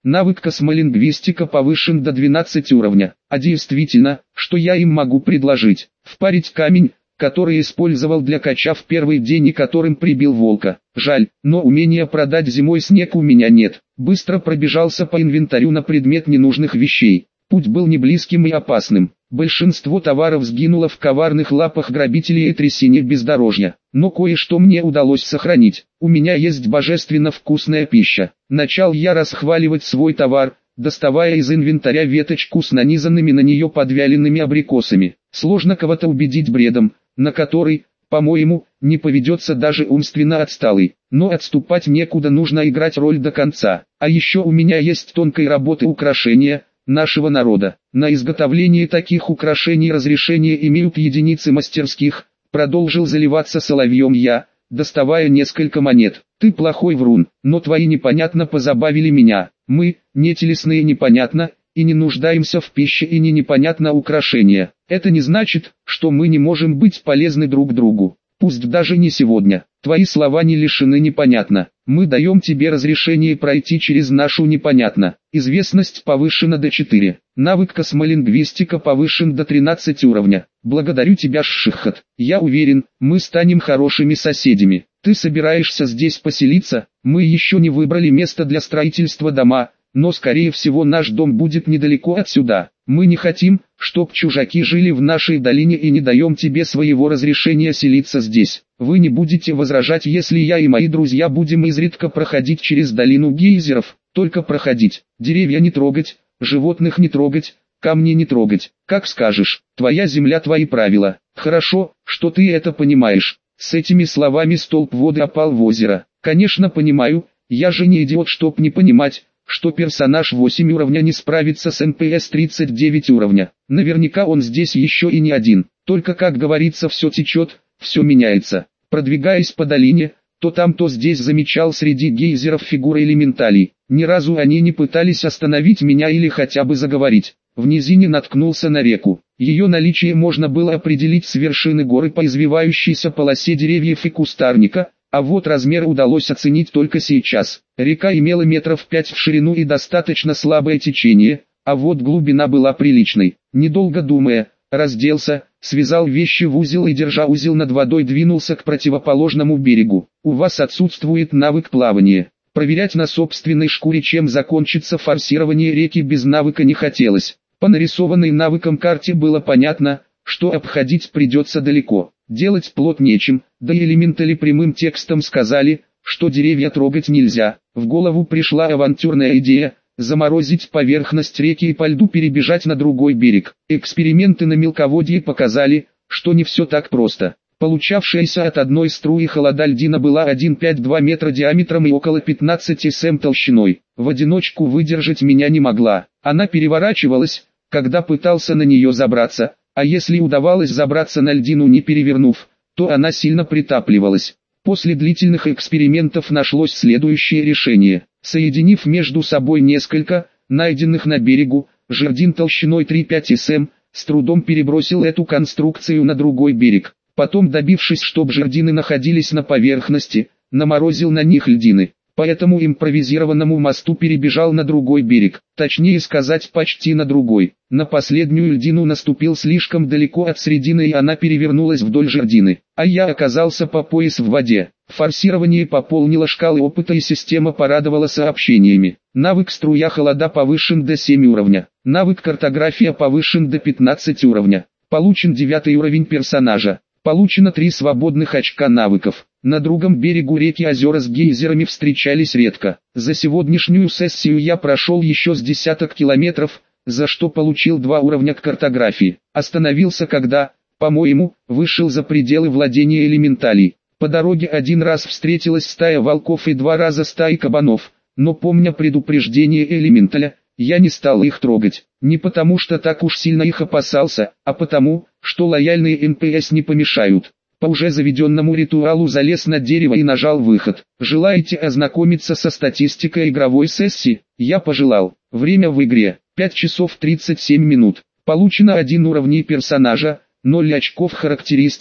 Навык космолингвистика повышен до 12 уровня. А действительно, что я им могу предложить? Впарить камень, который использовал для кача в первый день и которым прибил волка. Жаль, но умения продать зимой снег у меня нет. Быстро пробежался по инвентарю на предмет ненужных вещей. Путь был не близким и опасным. Большинство товаров сгинуло в коварных лапах грабителей и трясине бездорожья. Но кое-что мне удалось сохранить. У меня есть божественно вкусная пища. Начал я расхваливать свой товар, доставая из инвентаря веточку с нанизанными на нее подвяленными абрикосами. Сложно кого-то убедить бредом, на который, по-моему, не поведется даже умственно отсталый. Но отступать некуда, нужно играть роль до конца. А еще у меня есть тонкой работы украшения нашего народа. На изготовление таких украшений разрешение имеют единицы мастерских. Продолжил заливаться соловьем я, доставая несколько монет. Ты плохой врун, но твои непонятно позабавили меня. Мы, не телесные непонятно, и не нуждаемся в пище и не непонятно украшения. Это не значит, что мы не можем быть полезны друг другу. Пусть даже не сегодня. Твои слова не лишены непонятно. Мы даем тебе разрешение пройти через нашу непонятно. Известность повышена до 4. Навык космолингвистика повышен до 13 уровня. Благодарю тебя, Шихат. Я уверен, мы станем хорошими соседями. Ты собираешься здесь поселиться? Мы еще не выбрали место для строительства дома, но скорее всего наш дом будет недалеко отсюда. Мы не хотим, чтоб чужаки жили в нашей долине и не даем тебе своего разрешения селиться здесь. Вы не будете возражать, если я и мои друзья будем изредка проходить через долину гейзеров, только проходить, деревья не трогать, животных не трогать, камни не трогать. Как скажешь, твоя земля, твои правила. Хорошо, что ты это понимаешь. С этими словами столб воды опал в озеро. Конечно понимаю, я же не идиот, чтоб не понимать, что персонаж 8 уровня не справится с НПС 39 уровня. Наверняка он здесь еще и не один. Только, как говорится, все течет, все меняется. Продвигаясь по долине, то там, то здесь замечал среди гейзеров фигуры элементалей. Ни разу они не пытались остановить меня или хотя бы заговорить. В низине наткнулся на реку. Ее наличие можно было определить с вершины горы по извивающейся полосе деревьев и кустарника, а вот размер удалось оценить только сейчас. Река имела метров 5 в ширину и достаточно слабое течение, а вот глубина была приличной. Недолго думая, разделся, связал вещи в узел и, держа узел над водой, двинулся к противоположному берегу. У вас отсутствует навык плавания. Проверять на собственной шкуре, чем закончится форсирование реки, без навыка не хотелось. По нарисованной навыком карте было понятно, что обходить придется далеко. Делать плот нечем, да и элементали прямым текстом сказали, что деревья трогать нельзя. В голову пришла авантюрная идея – заморозить поверхность реки и по льду перебежать на другой берег. Эксперименты на мелководье показали, что не все так просто. Получавшаяся от одной струи холода льдина была 1,5-2 метра диаметром и около 15 см толщиной. В одиночку выдержать меня не могла. Она переворачивалась, когда пытался на нее забраться, а если удавалось забраться на льдину, не перевернув, то она сильно притапливалась. После длительных экспериментов нашлось следующее решение. Соединив между собой несколько, найденных на берегу, жердин толщиной 3-5 см, с трудом перебросил эту конструкцию на другой берег. Потом, добившись, чтобы жердины находились на поверхности, наморозил на них льдины. По этому импровизированному мосту перебежал на другой берег, точнее сказать, почти на другой. На последнюю льдину наступил слишком далеко от середины, и она перевернулась вдоль жердины, а я оказался по пояс в воде. Форсирование пополнило шкалы опыта, и система порадовала сообщениями. Навык струя холода повышен до 7 уровня. Навык картография повышен до 15 уровня. Получен 9 уровень персонажа. Получено 3 свободных очка навыков. На другом берегу реки озера с гейзерами встречались редко. За сегодняшнюю сессию я прошел еще с десяток километров, за что получил 2 уровня к картографии. Остановился, когда, по-моему, вышел за пределы владения элементалей. По дороге один раз встретилась стая волков и 2 раза стаи кабанов, но, помня предупреждение элементаля, я не стал их трогать. Не потому что так уж сильно их опасался, а потому, что лояльные НПС не помешают. По уже заведенному ритуалу залез на дерево и нажал выход. Желаете ознакомиться со статистикой игровой сессии? Я пожелал. Время в игре 5 часов 37 минут. Получено 1 уровень персонажа, 0 очков характеристик,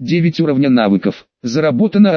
9 уровня навыков. Заработано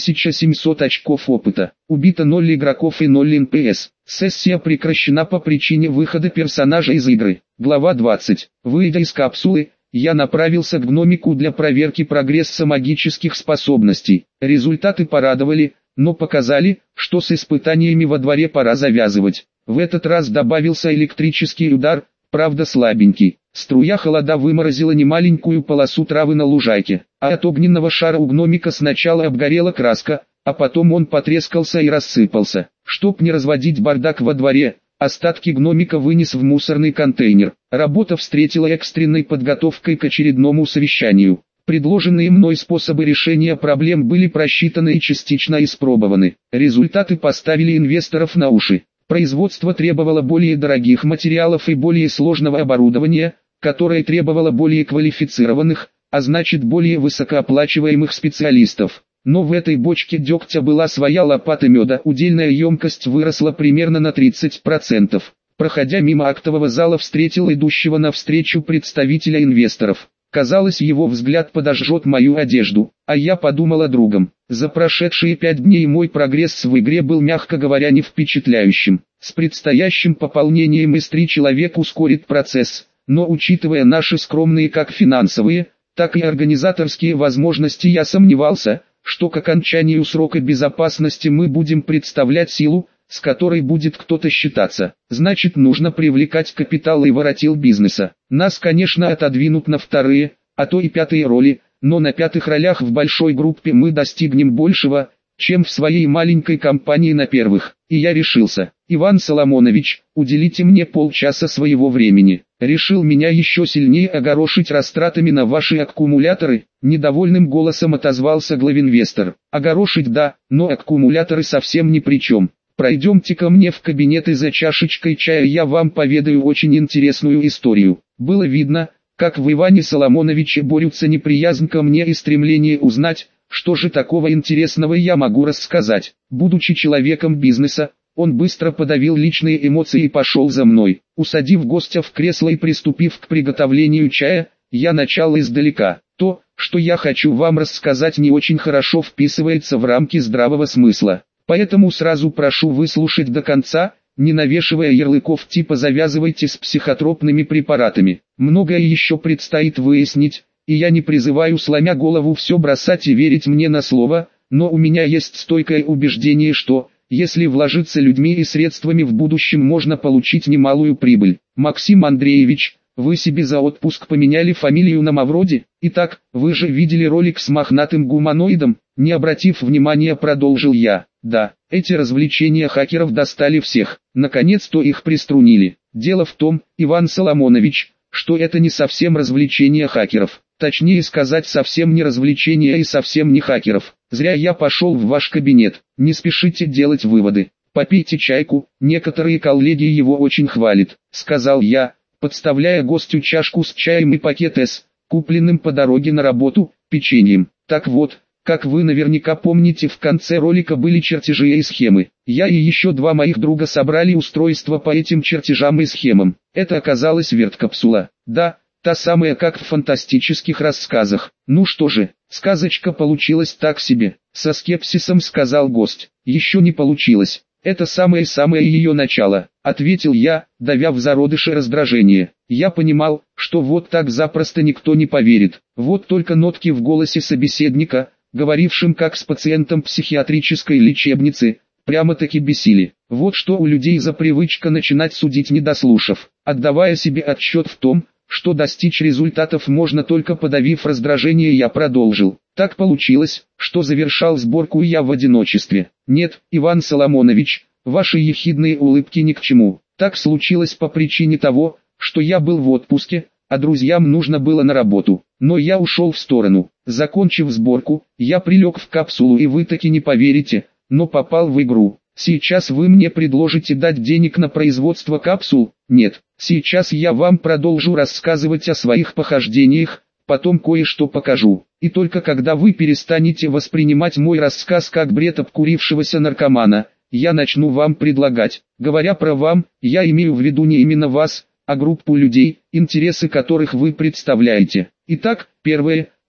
1700 очков опыта. Убито 0 игроков и 0 НПС. Сессия прекращена по причине выхода персонажа из игры. Глава 20. Выйдя из капсулы, я направился к гномику для проверки прогресса магических способностей. Результаты порадовали, но показали, что с испытаниями во дворе пора завязывать. В этот раз добавился электрический удар, правда слабенький. Струя холода выморозила немаленькую полосу травы на лужайке, а от огненного шара у гномика сначала обгорела краска, а потом он потрескался и рассыпался. Чтоб не разводить бардак во дворе, остатки гномика вынес в мусорный контейнер. Работа встретила экстренной подготовкой к очередному совещанию. Предложенные мной способы решения проблем были просчитаны и частично испробованы. Результаты поставили инвесторов на уши. Производство требовало более дорогих материалов и более сложного оборудования, которое требовало более квалифицированных, а значит более высокооплачиваемых специалистов. Но в этой бочке дегтя была своя лопата меда, удельная емкость выросла примерно на 30%. Проходя мимо актового зала, встретил идущего навстречу представителя инвесторов. Казалось, его взгляд подожжет мою одежду, а я подумал о другом. За прошедшие 5 дней мой прогресс в игре был, мягко говоря, не впечатляющим. С предстоящим пополнением из 3 человек ускорит процесс, но учитывая наши скромные как финансовые, так и организаторские возможности, я сомневался, что к окончанию срока безопасности мы будем представлять силу, с которой будет кто-то считаться. Значит, нужно привлекать капитал и воротил бизнеса. Нас, конечно, отодвинут на вторые, а то и пятые роли, но на пятых ролях в большой группе мы достигнем большего, чем в своей маленькой компании на первых. И я решился. Иван Соломонович, уделите мне полчаса своего времени. Решил меня еще сильнее огорошить растратами на ваши аккумуляторы? Недовольным голосом отозвался главинвестор. Огорошить да, но аккумуляторы совсем ни при чем. Пройдемте ко мне в кабинет и за чашечкой чая я вам поведаю очень интересную историю. Было видно, как в Иване Соломоновиче борются неприязнь ко мне и стремление узнать, что же такого интересного я могу рассказать. Будучи человеком бизнеса, он быстро подавил личные эмоции и пошел за мной. Усадив гостя в кресло и приступив к приготовлению чая, я начал издалека. То, что я хочу вам рассказать, не очень хорошо вписывается в рамки здравого смысла. Поэтому сразу прошу выслушать до конца, не навешивая ярлыков типа «завязывайте с психотропными препаратами». Многое еще предстоит выяснить, и я не призываю, сломя голову, все бросать и верить мне на слово, но у меня есть стойкое убеждение, что, если вложиться людьми и средствами, в будущем можно получить немалую прибыль. Максим Андреевич, вы себе за отпуск поменяли фамилию на Мавроди? Итак, вы же видели ролик с мохнатым гуманоидом? Не обратив внимания, продолжил я. Да, эти развлечения хакеров достали всех. Наконец-то их приструнили. Дело в том, Иван Соломонович, что это не совсем развлечения хакеров. Точнее сказать, совсем не развлечения и совсем не хакеров. Зря я пошел в ваш кабинет. Не спешите делать выводы. Попейте чайку, некоторые коллеги его очень хвалят, сказал я, подставляя гостю чашку с чаем и пакет с, купленным по дороге на работу, печеньем. Так вот, как вы наверняка помните, в конце ролика были чертежи и схемы. Я и еще 2 моих друга собрали устройство по этим чертежам и схемам. Это оказалась верткапсула. Да, та самая, как в фантастических рассказах. Ну что же, сказочка получилась так себе, со скепсисом сказал гость. Еще не получилось. Это самое-самое ее начало, ответил я, давя в зародыше раздражение. Я понимал, что вот так запросто никто не поверит. Вот только нотки в голосе собеседника, говорившим как с пациентом психиатрической лечебницы, прямо-таки бесили. Вот что у людей за привычка начинать судить, не дослушав, отдавая себе отчет в том, что достичь результатов можно только подавив раздражение, я продолжил. Так получилось, что завершал сборку я в одиночестве. Нет, Иван Соломонович, ваши ехидные улыбки ни к чему. Так случилось по причине того, что я был в отпуске, а друзьям нужно было на работу. Но я ушел в сторону. Закончив сборку, я прилег в капсулу, и вы таки не поверите, но попал в игру. Сейчас вы мне предложите дать денег на производство капсул? Нет. Сейчас я вам продолжу рассказывать о своих похождениях, потом кое-что покажу. И только когда вы перестанете воспринимать мой рассказ как бред обкурившегося наркомана, я начну вам предлагать. Говоря про вам, я имею в виду не именно вас, а группу людей, интересы которых вы представляете. Итак, первое,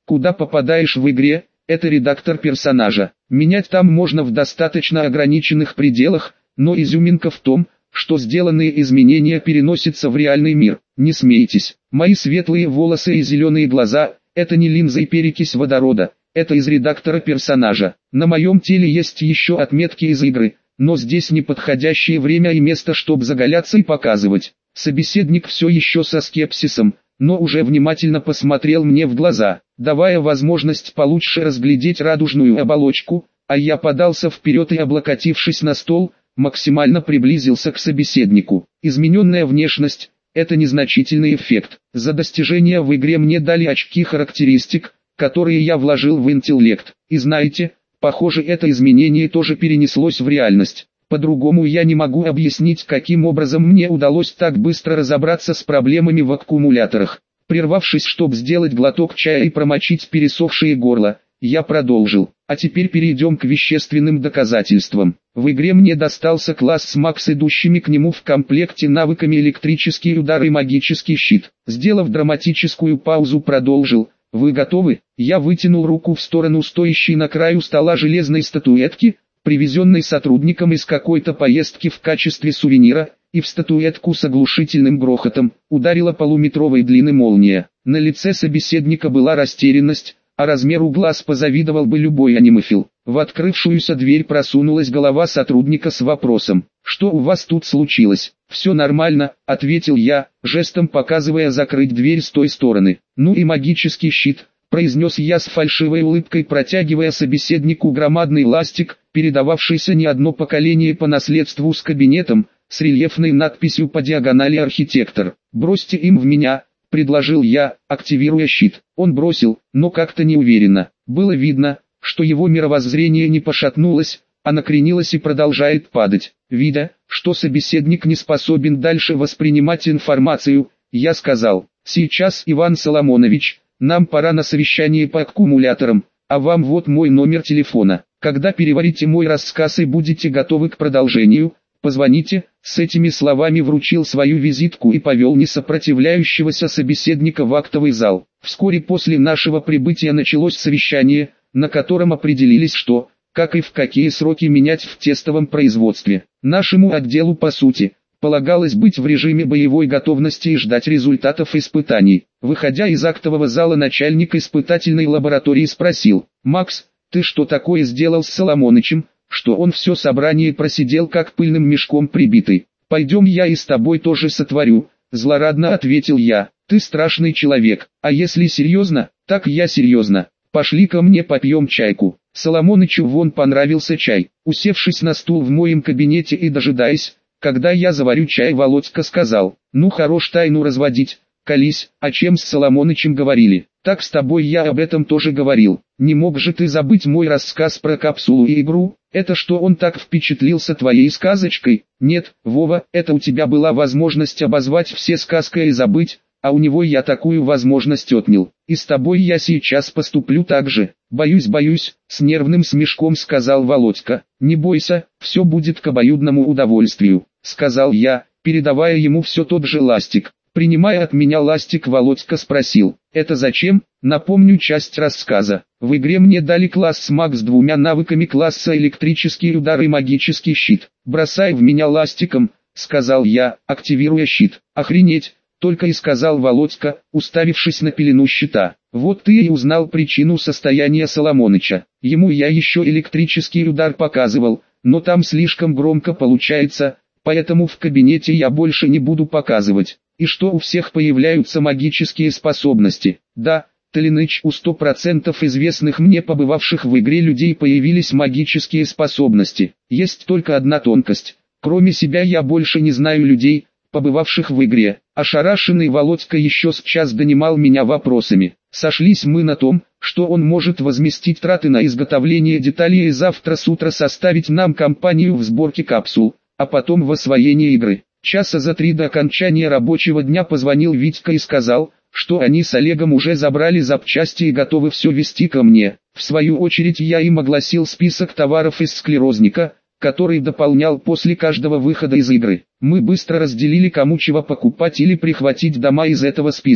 Куда попадаешь в игре, это редактор персонажа. Менять там можно в достаточно ограниченных пределах, но изюминка в том, что сделанные изменения переносятся в реальный мир. Не смейтесь. Мои светлые волосы и зеленые глаза – это не линза и перекись водорода, это из редактора персонажа. На моем теле есть еще отметки из игры, но здесь неподходящее время и место, чтобы заголяться и показывать. Собеседник все еще со скепсисом, но уже внимательно посмотрел мне в глаза, давая возможность получше разглядеть радужную оболочку, а я подался вперед и, облокотившись на стол, максимально приблизился к собеседнику. Измененная внешность – это незначительный эффект. За достижения в игре мне дали очки характеристик, которые я вложил в интеллект. И знаете, похоже, это изменение тоже перенеслось в реальность. По-другому я не могу объяснить, каким образом мне удалось так быстро разобраться с проблемами в аккумуляторах. Прервавшись, чтобы сделать глоток чая и промочить пересохшее горло, я продолжил. А теперь перейдем к вещественным доказательствам. В игре мне достался класс СМАК с идущими к нему в комплекте навыками электрический удар и магический щит. Сделав драматическую паузу, продолжил. Вы готовы? Я вытянул руку в сторону стоящей на краю стола железной статуэтки, привезенной сотрудником из какой-то поездки в качестве сувенира, и в статуэтку с оглушительным грохотом ударила полуметровой длины молния. На лице собеседника была растерянность, а размеру глаз позавидовал бы любой анимофил. В открывшуюся дверь просунулась голова сотрудника с вопросом: «Что у вас тут случилось?» «Все нормально», — ответил я, жестом показывая закрыть дверь с той стороны. «Ну и магический щит», — произнес я с фальшивой улыбкой, протягивая собеседнику громадный ластик, передававшийся не одно поколение по наследству с кабинетом, с рельефной надписью по диагонали «Архитектор». «Бросьте им в меня», — предложил я, активируя щит. Он бросил, но как-то неуверенно. Было видно, что его мировоззрение не пошатнулось, а накренилось и продолжает падать. Видя, что собеседник не способен дальше воспринимать информацию, я сказал: «Сейчас, Иван Соломонович, нам пора на совещание по аккумуляторам, а вам вот мой номер телефона. Когда переварите мой рассказ и будете готовы к продолжению, позвоните». С этими словами вручил свою визитку и повел несопротивляющегося собеседника в актовый зал. Вскоре после нашего прибытия началось совещание, на котором определились, что, как и в какие сроки менять в тестовом производстве. Нашему отделу, по сути, полагалось быть в режиме боевой готовности и ждать результатов испытаний. Выходя из актового зала, начальник испытательной лаборатории спросил: «Макс, ты что такое сделал с Соломонычем, что он все собрание просидел как пыльным мешком прибитый?» «Пойдем, я и с тобой тоже сотворю», — злорадно ответил я. «Ты страшный человек, а если серьезно, так я серьезно. Пошли ко мне попьем чайку». Соломонычу вон понравился чай. Усевшись на стул в моем кабинете и дожидаясь, когда я заварю чай, Володька сказал: «Ну хорош тайну разводить, колись, о чем с Соломонычем говорили?» «Так с тобой я об этом тоже говорил. Не мог же ты забыть мой рассказ про капсулу и игру? Это что, он так впечатлился твоей сказочкой?» «Нет, Вова, это у тебя была возможность обозвать все сказкой и забыть, а у него я такую возможность отнял. И с тобой я сейчас поступлю так же». Боюсь», — с нервным смешком сказал Володька. «Не бойся, все будет к обоюдному удовольствию», — сказал я, передавая ему все тот же ластик. Принимая от меня ластик, Володька спросил: «Это зачем?» Напомню часть рассказа. В игре мне дали класс СМАК с двумя навыками класса электрический удар и магический щит. «Бросай в меня ластиком», — сказал я, активируя щит. «Охренеть!» — только и сказал Володька, уставившись на пелену щита. «Вот ты и узнал причину состояния Соломоныча. Ему я еще электрический удар показывал, но там слишком громко получается, поэтому в кабинете я больше не буду показывать. И что у всех появляются магические способности?» «Да, Толиныч, у 100% известных мне побывавших в игре людей появились магические способности. Есть только одна тонкость. Кроме себя я больше не знаю людей, побывавших в игре». Ошарашенный Володька еще с час донимал меня вопросами. Сошлись мы на том, что он может возместить траты на изготовление деталей и завтра с утра составить нам компанию в сборке капсул, а потом в освоении игры. Часа за 3 до окончания рабочего дня позвонил Витька и сказал, что они с Олегом уже забрали запчасти и готовы все везти ко мне. В свою очередь я им огласил список товаров из склерозника, который дополнял после каждого выхода из игры. Мы быстро разделили, кому чего покупать или прихватить дома из этого списка.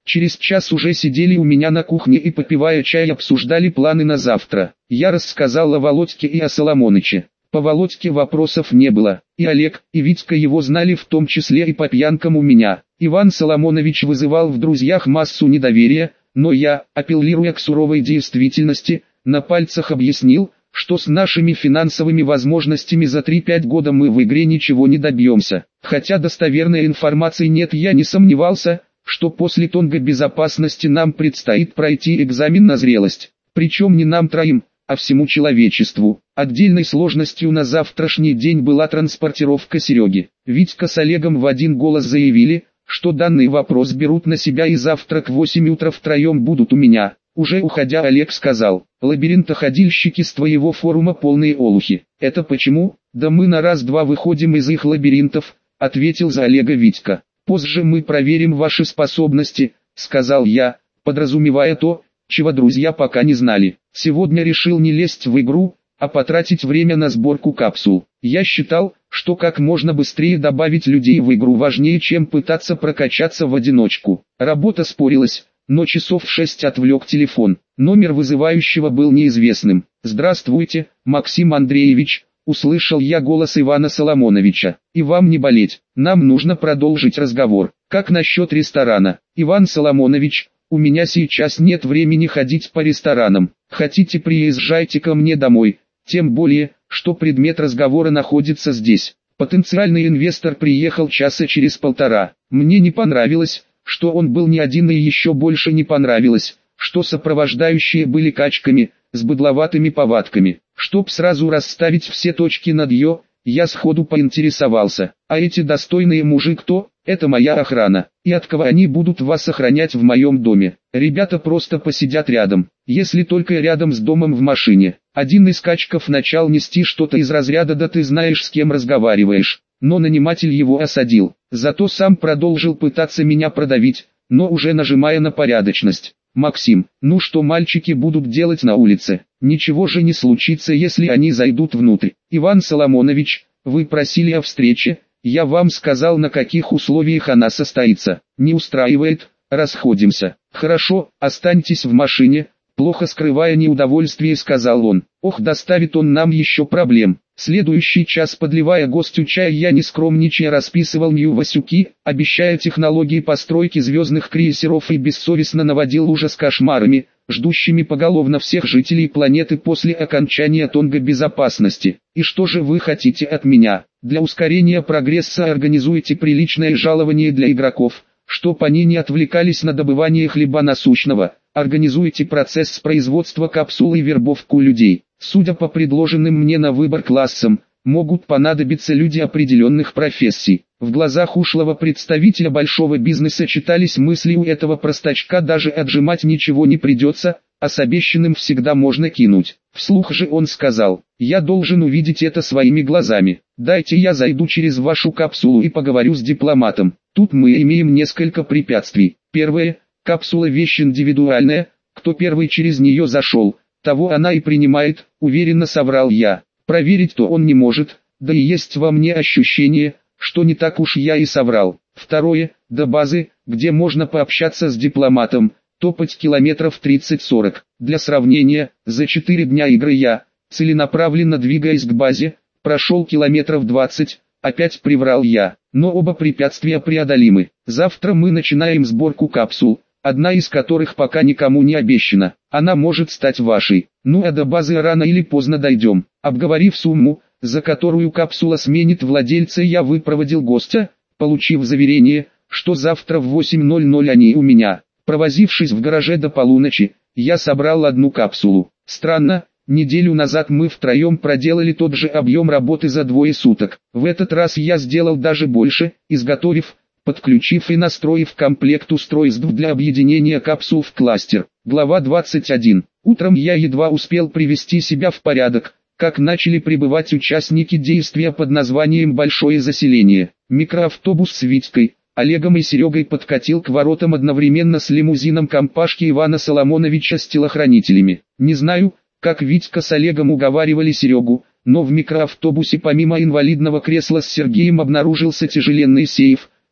Через час уже сидели у меня на кухне и, попивая чай, обсуждали планы на завтра. Я рассказал о Володьке и о Соломоныче. По Володьке вопросов не было, и Олег, и Витька его знали, в том числе и по пьянкам у меня. Иван Соломонович вызывал в друзьях массу недоверия, но я, апеллируя к суровой действительности, на пальцах объяснил, что с нашими финансовыми возможностями за 3-5 года мы в игре ничего не добьемся. Хотя достоверной информации нет, я не сомневался, что после Тонга безопасности нам предстоит пройти экзамен на зрелость. Причем не нам троим, а всему человечеству. Отдельной сложностью на завтрашний день была транспортировка Сереги. Витька с Олегом в один голос заявили, что данный вопрос берут на себя и завтра к 8 утра втроем будут у меня. Уже уходя, Олег сказал: лабиринтоходильщики с твоего форума полные олухи. Это почему? Да мы на раз-два выходим из их лабиринтов, ответил за Олега Витька. Позже мы проверим ваши способности, сказал я, подразумевая то, чего друзья пока не знали. Сегодня решил не лезть в игру, а потратить время на сборку капсул. Я считал, что как можно быстрее добавить людей в игру важнее, чем пытаться прокачаться в одиночку. Работа спорилась, но часов в 6 отвлек телефон. Номер вызывающего был неизвестным. «Здравствуйте, Максим Андреевич», услышал я голос Ивана Соломоновича. «И вам не болеть, нам нужно продолжить разговор. Как насчет ресторана?» «Иван Соломонович, у меня сейчас нет времени ходить по ресторанам. Хотите, приезжайте ко мне домой, тем более, что предмет разговора находится здесь». Потенциальный инвестор приехал часа через полтора. Мне не понравилось, что он был не один, и еще больше не понравилось, что сопровождающие были качками, с быдловатыми повадками. Чтоб сразу расставить все точки над «ё», я сходу поинтересовался: а эти достойные мужи кто? Это моя охрана. И от кого они будут вас охранять в моем доме? Ребята просто посидят рядом, если только рядом с домом в машине. Один из качков начал нести что-то из разряда: да ты знаешь, с кем разговариваешь. Но наниматель его осадил. Зато сам продолжил пытаться меня продавить, но уже нажимая на порядочность. «Максим, ну что мальчики будут делать на улице? Ничего же не случится, если они зайдут внутрь. Иван Соломонович, вы просили о встрече, я вам сказал, на каких условиях она состоится. Не устраивает, расходимся». «Хорошо, останьтесь в машине», плохо скрывая неудовольствие, сказал он. «Ох, доставит он нам еще проблем». Следующий час, подливая гостю чай, я не скромничая расписывал Нью-Васюки, обещая технологии постройки звездных крейсеров, и бессовестно наводил ужас кошмарами, ждущими поголовно всех жителей планеты после окончания Тонга безопасности. «И что же вы хотите от меня? Для ускорения прогресса организуйте приличное жалование для игроков, чтоб они не отвлекались на добывание хлеба насущного. Организуйте процесс производства капсул и вербовку людей. Судя по предложенным мне на выбор классам, могут понадобиться люди определенных профессий». В глазах ушлого представителя большого бизнеса читались мысли: у этого простачка даже отжимать ничего не придется, а с обещанным всегда можно кинуть. Вслух же он сказал: «Я должен увидеть это своими глазами. Дайте я зайду через вашу капсулу и поговорю с дипломатом. Тут мы имеем несколько препятствий. Первое, капсула вещь индивидуальная, кто первый через нее зашел, того она и принимает», уверенно соврал я. Проверить-то он не может, да и есть во мне ощущение, что не так уж я и соврал. Второе, до базы, где можно пообщаться с дипломатом, топать километров 30-40. Для сравнения, за 4 дня игры я, целенаправленно двигаясь к базе, прошел километров 20, опять приврал я. Но оба препятствия преодолимы. Завтра мы начинаем сборку капсул, одна из которых пока никому не обещана. Она может стать вашей. Ну а до базы рано или поздно дойдем. Обговорив сумму, за которую капсула сменит владельца, я выпроводил гостя, получив заверение, что завтра в 8:00 они у меня. Провозившись в гараже до полуночи, я собрал одну капсулу. Странно, неделю назад мы втроем проделали тот же объем работы за 2 суток. В этот раз я сделал даже больше, изготовив, подключив и настроив комплект устройств для объединения капсул в кластер. Глава 21. Утром я едва успел привести себя в порядок, как начали прибывать участники действия под названием «Большое заселение». Микроавтобус с Витькой, Олегом и Серегой подкатил к воротам одновременно с лимузином компашки Ивана Соломоновича с телохранителями. Не знаю, как Витька с Олегом уговаривали Серегу, но в микроавтобусе помимо инвалидного кресла с Сергеем обнаружился тяжеленный сейф,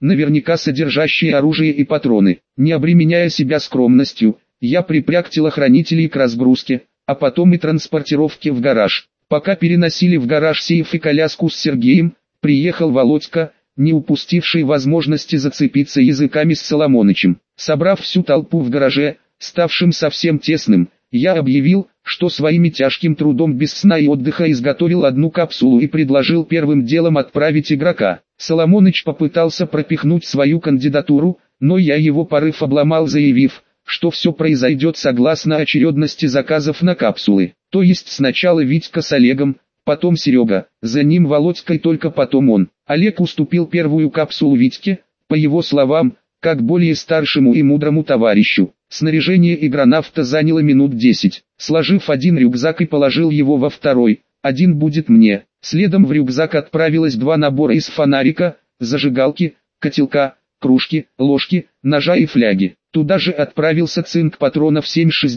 наверняка содержащие оружие и патроны. Не обременяя себя скромностью, я припряг телохранителей к разгрузке, а потом и транспортировке в гараж. Пока переносили в гараж сейф и коляску с Сергеем, приехал Володька, не упустивший возможности зацепиться языками с Соломонычем. Собрав всю толпу в гараже, ставшим совсем тесным, я объявил, что своим тяжким трудом без сна и отдыха изготовил одну капсулу и предложил первым делом отправить игрока. Соломоныч попытался пропихнуть свою кандидатуру, но я его порыв обломал, заявив, что все произойдет согласно очередности заказов на капсулы. То есть сначала Витька с Олегом, потом Серега, за ним Володька и только потом он. Олег уступил первую капсулу Витьке, по его словам, как более старшему и мудрому товарищу. Снаряжение игронавта заняло минут 10. Сложив один рюкзак и положил его во второй, один будет мне. Следом в рюкзак отправилось 2 набора из фонарика, зажигалки, котелка, кружки, ложки, ножа и фляги. Туда же отправился цинк патронов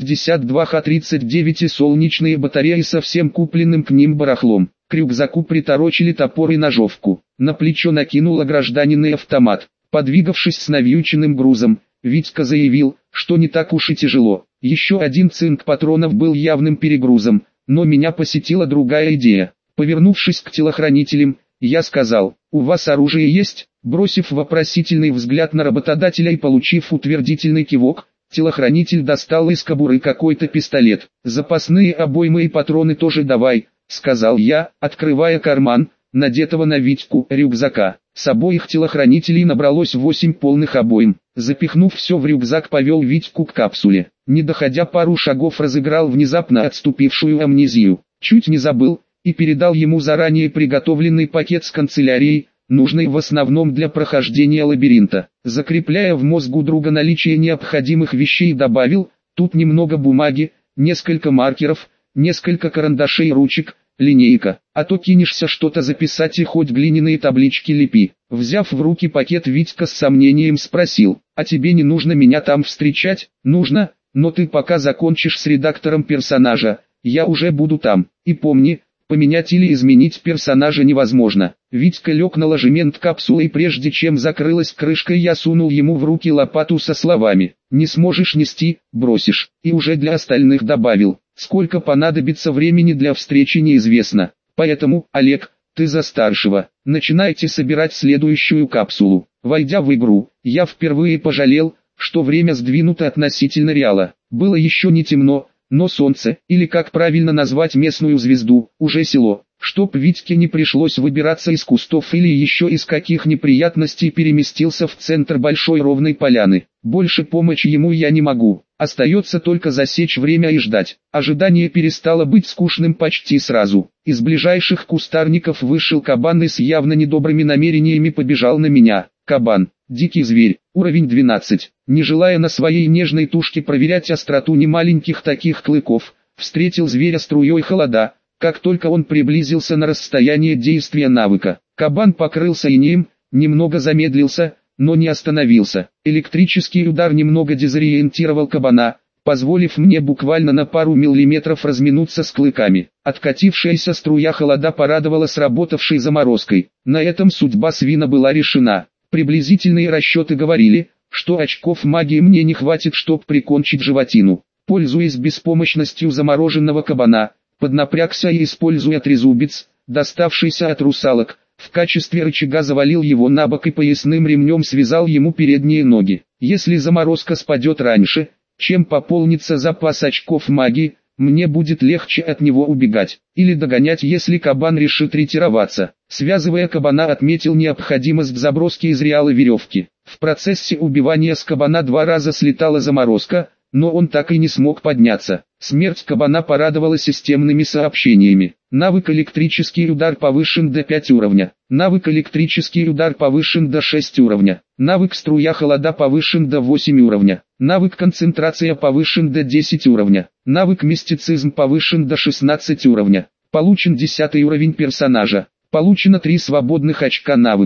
7,62 Х39 и солнечные батареи со всем купленным к ним барахлом. К рюкзаку приторочили топор и ножовку. На плечо накинул огражданенный автомат. Подвигавшись с навьюченным грузом, Витька заявил, что не так уж и тяжело. Еще один цинк патронов был явным перегрузом, но меня посетила другая идея. Повернувшись к телохранителям, я сказал: «У вас оружие есть?» Бросив вопросительный взгляд на работодателя и получив утвердительный кивок, телохранитель достал из кобуры какой-то пистолет. «Запасные обоймы и патроны тоже давай», — сказал я, открывая карман надетого на Витьку рюкзака. С обоих телохранителей набралось 8 полных обоим. Запихнув все в рюкзак, повел Витьку к капсуле. Не доходя пару шагов, разыграл внезапно отступившую амнезию. Чуть не забыл, и передал ему заранее приготовленный пакет с канцелярией, нужный в основном для прохождения лабиринта. Закрепляя в мозгу друга наличие необходимых вещей, добавил: «Тут немного бумаги, несколько маркеров, несколько карандашей и ручек, линейка, а то кинешься что-то записать и хоть глиняные таблички лепи». Взяв в руки пакет, Витька с сомнением спросил: «А тебе не нужно меня там встречать?» «Нужно, но ты пока закончишь с редактором персонажа, я уже буду там. И помни, поменять или изменить персонажа невозможно». Витька лег на ложемент капсулы, и прежде чем закрылась крышка, я сунул ему в руки лопату со словами: «Не сможешь нести, бросишь». И уже для остальных добавил: «Сколько понадобится времени для встречи, неизвестно. Поэтому, Олег, ты за старшего. Начинайте собирать следующую капсулу». Войдя в игру, я впервые пожалел, что время сдвинуто относительно реала. Было еще не темно, но солнце, или как правильно назвать местную звезду, уже село. Чтоб Витьке не пришлось выбираться из кустов или еще из каких неприятностей, переместился в центр большой ровной поляны. Больше помочь ему я не могу. Остается только засечь время и ждать. Ожидание перестало быть скучным почти сразу. Из ближайших кустарников вышел кабан и с явно недобрыми намерениями побежал на меня. Кабан, дикий зверь, уровень 12. Не желая на своей нежной тушке проверять остроту немаленьких таких клыков, встретил зверя струей холода, как только он приблизился на расстояние действия навыка. Кабан покрылся инеем, немного замедлился, но не остановился. Электрический удар немного дезориентировал кабана, позволив мне буквально на пару миллиметров разминуться с клыками. Откатившаяся струя холода порадовала сработавшей заморозкой. На этом судьба свина была решена. Приблизительные расчеты говорили, что очков магии мне не хватит, чтобы прикончить животину. Пользуясь беспомощностью замороженного кабана, поднапрягся и, используя трезубец, доставшийся от русалок, в качестве рычага завалил его на бок и поясным ремнем связал ему передние ноги. Если заморозка спадет раньше, чем пополнится запас очков магии, мне будет легче от него убегать, или догонять, если кабан решит ретироваться. Связывая кабана, отметил необходимость заброски из реала веревки. В процессе убивания с кабана 2 раза слетала заморозка, но он так и не смог подняться. Смерть кабана порадовала системными сообщениями. Навык электрический удар повышен до 5 уровня. Навык электрический удар повышен до 6 уровня. Навык струя холода повышен до 8 уровня. Навык концентрация повышен до 10 уровня. Навык мистицизм повышен до 16 уровня. Получен 10 уровень персонажа. Получено 3 свободных очка навыков.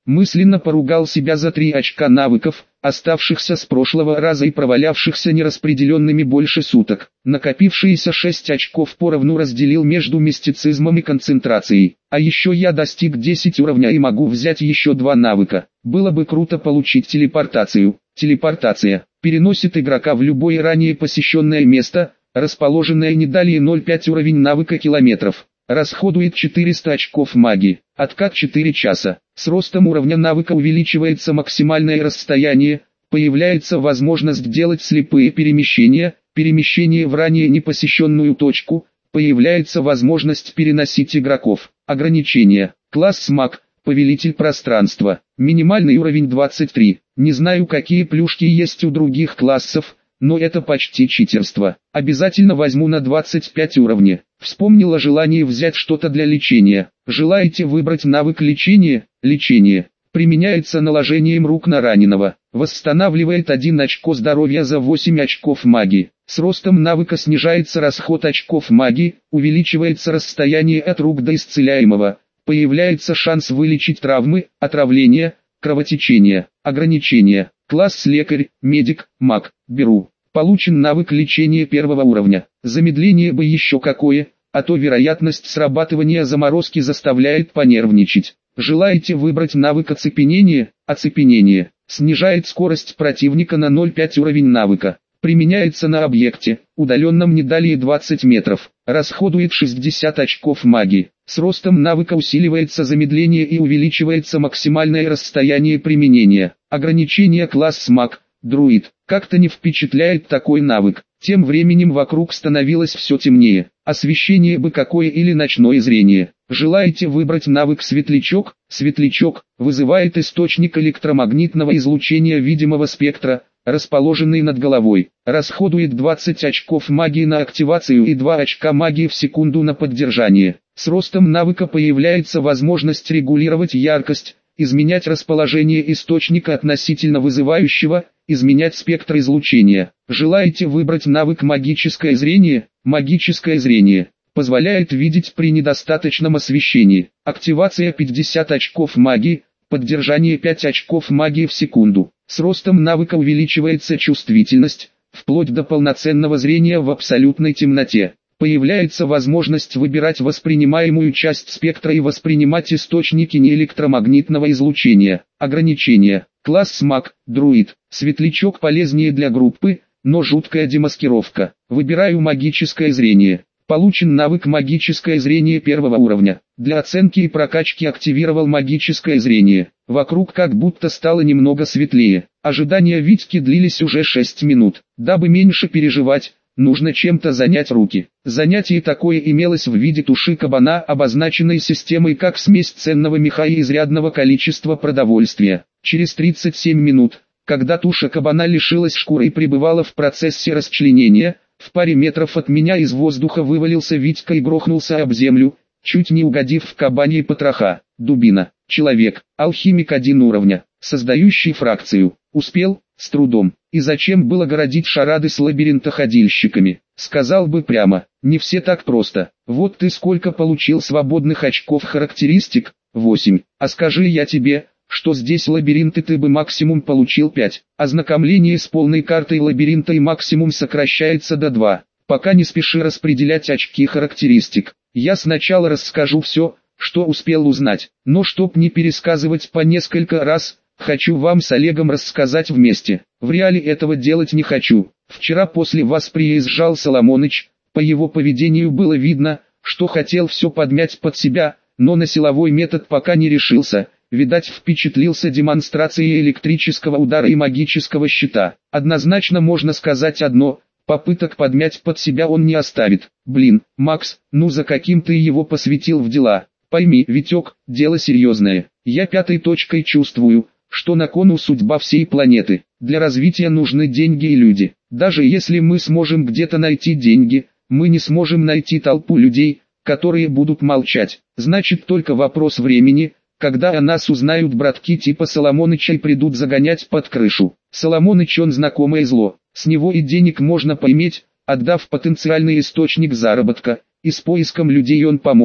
Мысленно поругал себя за 3 очка навыков, оставшихся с прошлого раза и провалявшихся нераспределенными больше суток. Накопившиеся 6 очков поровну разделил между мистицизмом и концентрацией. А еще я достиг 10 уровня и могу взять еще 2 навыка. Было бы круто получить телепортацию. Телепортация переносит игрока в любое ранее посещенное место, расположенное не далее 0,5 уровень навыка километров. Расходует 400 очков магии. Откат 4 часа. С ростом уровня навыка увеличивается максимальное расстояние, появляется возможность делать слепые перемещения, перемещение в ранее непосещенную точку, появляется возможность переносить игроков. Ограничения. Класс маг, повелитель пространства. Минимальный уровень 23. Не знаю, какие плюшки есть у других классов, но это почти читерство. Обязательно возьму на 25 уровней. Вспомнил о желании взять что-то для лечения. Желаете выбрать навык лечения? Лечение. Применяется наложением рук на раненого. Восстанавливает 1 очко здоровья за 8 очков магии. С ростом навыка снижается расход очков магии, увеличивается расстояние от рук до исцеляемого. Появляется шанс вылечить травмы, отравления, кровотечения. Ограничения. Класс лекарь, медик, маг. Беру. Получен навык лечения 1 уровня. Замедление бы еще какое, а то вероятность срабатывания заморозки заставляет понервничать. Желаете выбрать навык оцепенения? Оцепенение. Снижает скорость противника на 0,5 уровень навыка. Применяется на объекте, удаленном не далее 20 метров. Расходует 60 очков магии. С ростом навыка усиливается замедление и увеличивается максимальное расстояние применения. Ограничение класс маг, друид. Как-то не впечатляет такой навык. Тем временем вокруг становилось все темнее. Освещение бы какое или ночное зрение. Желаете выбрать навык светлячок? Светлячок вызывает источник электромагнитного излучения видимого спектра, расположенный над головой. Расходует 20 очков магии на активацию и 2 очка магии в секунду на поддержание. С ростом навыка появляется возможность регулировать яркость, изменять расположение источника относительно вызывающего, изменять спектр излучения. Желаете выбрать навык магическое зрение? Магическое зрение позволяет видеть при недостаточном освещении. Активация 50 очков магии, поддержание 5 очков магии в секунду. С ростом навыка увеличивается чувствительность, вплоть до полноценного зрения в абсолютной темноте. Появляется возможность выбирать воспринимаемую часть спектра и воспринимать источники неэлектромагнитного излучения. Ограничения. Класс маг, друид. Светлячок полезнее для группы, но жуткая демаскировка. Выбираю магическое зрение. Получен навык магическое зрение 1 уровня. Для оценки и прокачки активировал магическое зрение. Вокруг как будто стало немного светлее. Ожидания Витьки длились уже 6 минут. Дабы меньше переживать, нужно чем-то занять руки. Занятие такое имелось в виде туши кабана, обозначенной системой как смесь ценного меха и изрядного количества продовольствия. Через 37 минут, когда туша кабана лишилась шкуры и пребывала в процессе расчленения, в паре метров от меня из воздуха вывалился Витька и грохнулся об землю, чуть не угодив в кабаньи потроха. Дубина. Человек. Алхимик 1 уровня. Создающий фракцию. Успел? С трудом. И зачем было городить шарады с лабиринтоходильщиками? Сказал бы прямо, не все так просто. Вот ты сколько получил свободных очков характеристик? 8. А скажи я тебе, что здесь лабиринты ты бы максимум получил 5. Ознакомление с полной картой лабиринта и максимум сокращается до 2. Пока не спеши распределять очки характеристик. Я сначала расскажу все, что успел узнать. Но чтоб не пересказывать по несколько раз, хочу вам с Олегом рассказать вместе. В реале этого делать не хочу. Вчера после вас приезжал Соломоныч, по его поведению было видно, что хотел все подмять под себя, но на силовой метод пока не решился. Видать, впечатлился демонстрацией электрического удара и магического щита. Однозначно можно сказать одно: попыток подмять под себя он не оставит. Блин, Макс, ну за каким ты его посвятил в дела? Пойми, Витек, дело серьезное. Я 5-й точкой чувствую, что на кону судьба всей планеты. Для развития нужны деньги и люди. Даже если мы сможем где-то найти деньги, мы не сможем найти толпу людей, которые будут молчать. Значит, только вопрос времени, когда о нас узнают братки типа Соломоныча и придут загонять под крышу. Соломоныч он знакомое зло, с него и денег можно поиметь, отдав потенциальный источник заработка, и с поиском людей он поможет.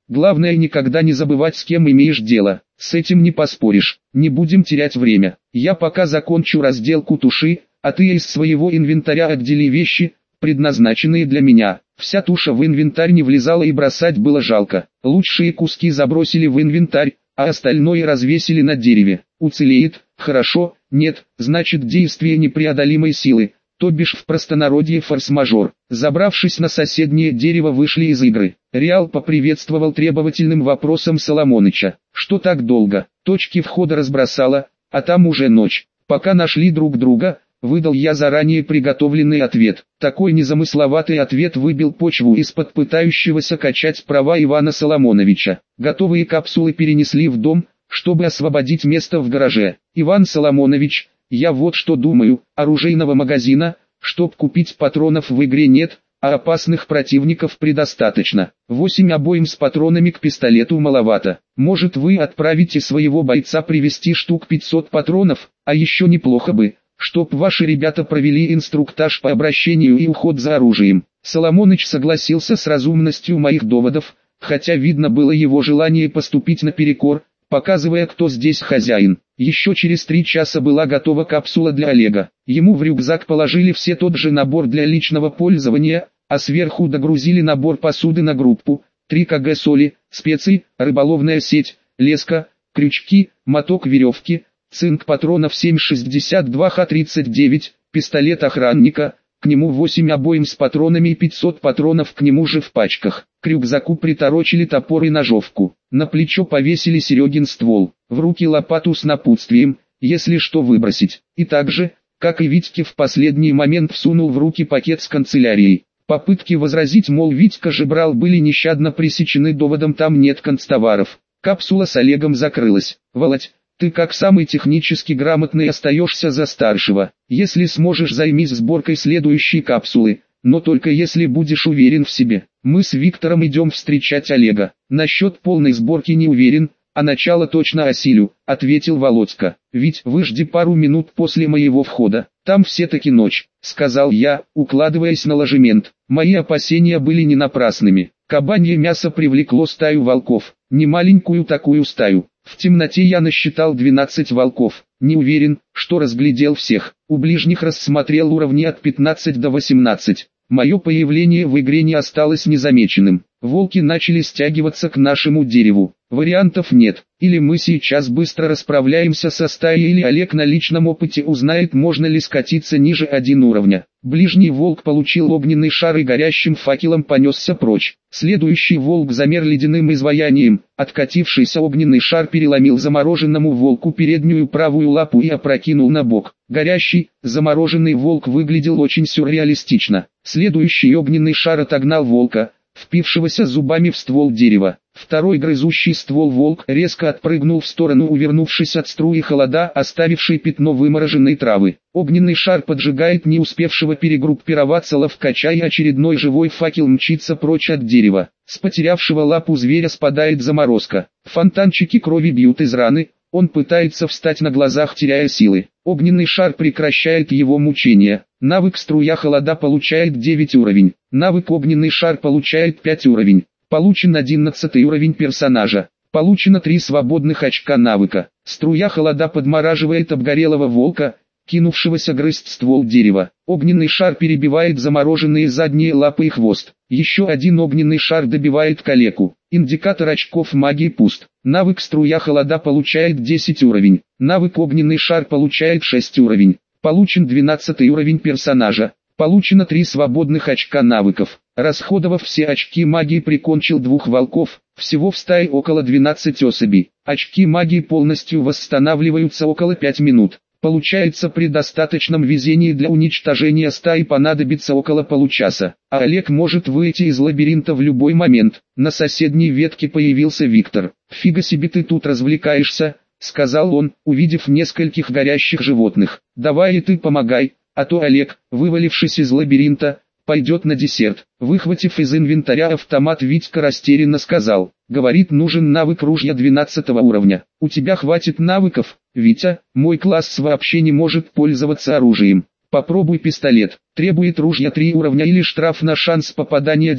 Главное никогда не забывать, с кем имеешь дело. С этим не поспоришь. Не будем терять время. Я пока закончу разделку туши, а ты из своего инвентаря отдели вещи, предназначенные для меня. Вся туша в инвентарь не влезала и бросать было жалко. Лучшие куски забросили в инвентарь, а остальное развесили на дереве. Уцелеет, хорошо, нет, значит действие непреодолимой силы, то бишь в простонародье форс-мажор. Забравшись на соседнее дерево, вышли из игры. Реал поприветствовал требовательным вопросом Соломоныча. Что так долго? Точки входа разбросала, а там уже ночь. Пока нашли друг друга, выдал я заранее приготовленный ответ. Такой незамысловатый ответ выбил почву из-под пытающегося качать права Ивана Соломоновича. Готовые капсулы перенесли в дом, чтобы освободить место в гараже. Иван Соломонович, я вот что думаю, оружейного магазина, чтоб купить патронов в игре нет, а опасных противников предостаточно. 8 обоим с патронами к пистолету маловато. Может, вы отправите своего бойца привезти штук 500 патронов, а еще неплохо бы, чтоб ваши ребята провели инструктаж по обращению и уход за оружием. Соломоныч согласился с разумностью моих доводов, хотя видно было его желание поступить наперекор, показывая, кто здесь хозяин. Еще через 3 часа была готова капсула для Олега. Ему в рюкзак положили все тот же набор для личного пользования, а сверху догрузили набор посуды на группу, 3 кг соли, специи, рыболовная сеть, леска, крючки, моток веревки, цинк патронов 7,62 Х-39, пистолет охранника, к нему 8 обоим с патронами и 500 патронов к нему же в пачках. К рюкзаку приторочили топор и ножовку. На плечо повесили Серегин ствол, в руки лопату с напутствием, если что выбросить. И также, как и Витьке, в последний момент всунул в руки пакет с канцелярией. Попытки возразить, мол, Витька же брал, были нещадно пресечены доводом «там нет канцтоваров». Капсула с Олегом закрылась. «Володь, ты как самый технически грамотный остаешься за старшего. Если сможешь, займись сборкой следующей капсулы, но только если будешь уверен в себе. Мы с Виктором идем встречать Олега. Насчет полной сборки не уверен, а начало точно осилю», — ответил Володька. «Ведь выжди пару минут после моего входа, там все-таки ночь», — сказал я, укладываясь на ложемент. Мои опасения были не напрасными. Кабанье мясо привлекло стаю волков, не маленькую такую стаю. В темноте я насчитал 12 волков, не уверен, что разглядел всех. У ближних рассмотрел уровни от 15 до 18. Мое появление в игре не осталось незамеченным. Волки начали стягиваться к нашему дереву. Вариантов нет. Или мы сейчас быстро расправляемся со стаей, или Олег на личном опыте узнает, можно ли скатиться ниже 1 уровня. Ближний волк получил огненный шар и горящим факелом понесся прочь. Следующий волк замер ледяным изваянием. Откатившийся огненный шар переломил замороженному волку переднюю правую лапу и опрокинул на бок. Горящий, замороженный волк выглядел очень сюрреалистично. Следующий огненный шар отогнал волка, впившегося зубами в ствол дерева. Второй грызущий ствол волк резко отпрыгнул в сторону, увернувшись от струи холода, оставившей пятно вымороженной травы. Огненный шар поджигает не успевшего перегруппироваться ловкача, и очередной живой факел мчится прочь от дерева. С потерявшего лапу зверя спадает заморозка. Фонтанчики крови бьют из раны, он пытается встать на глазах, теряя силы. Огненный шар прекращает его мучения. Навык струя холода получает 9 уровень. Навык огненный шар получает 5 уровень. Получен 11 уровень персонажа. Получено 3 свободных очка навыка. Струя холода подмораживает обгорелого волка, кинувшегося грызть ствол дерева. Огненный шар перебивает замороженные задние лапы и хвост. Еще один огненный шар добивает калеку. Индикатор очков магии пуст. Навык струя холода получает 10 уровень. Навык огненный шар получает 6 уровень. Получен 12 уровень персонажа. Получено 3 свободных очка навыков. Расходовав все очки магии, прикончил 2 волков, всего в стае около 12 особей. Очки магии полностью восстанавливаются около 5 минут. Получается, при достаточном везении для уничтожения стаи понадобится около получаса. А Олег может выйти из лабиринта в любой момент. На соседней ветке появился Виктор. «Фига себе ты тут развлекаешься», — сказал он, увидев нескольких горящих животных. «Давай и ты помогай, а то Олег, вывалившись из лабиринта, пойдет на десерт». Выхватив из инвентаря автомат, Витька растерянно сказал: «Говорит, нужен навык ружья 12 уровня. У тебя хватит навыков, Витя? Мой класс вообще не может пользоваться оружием». Попробуй пистолет. Требует ружья 3 уровня или штраф на шанс попадания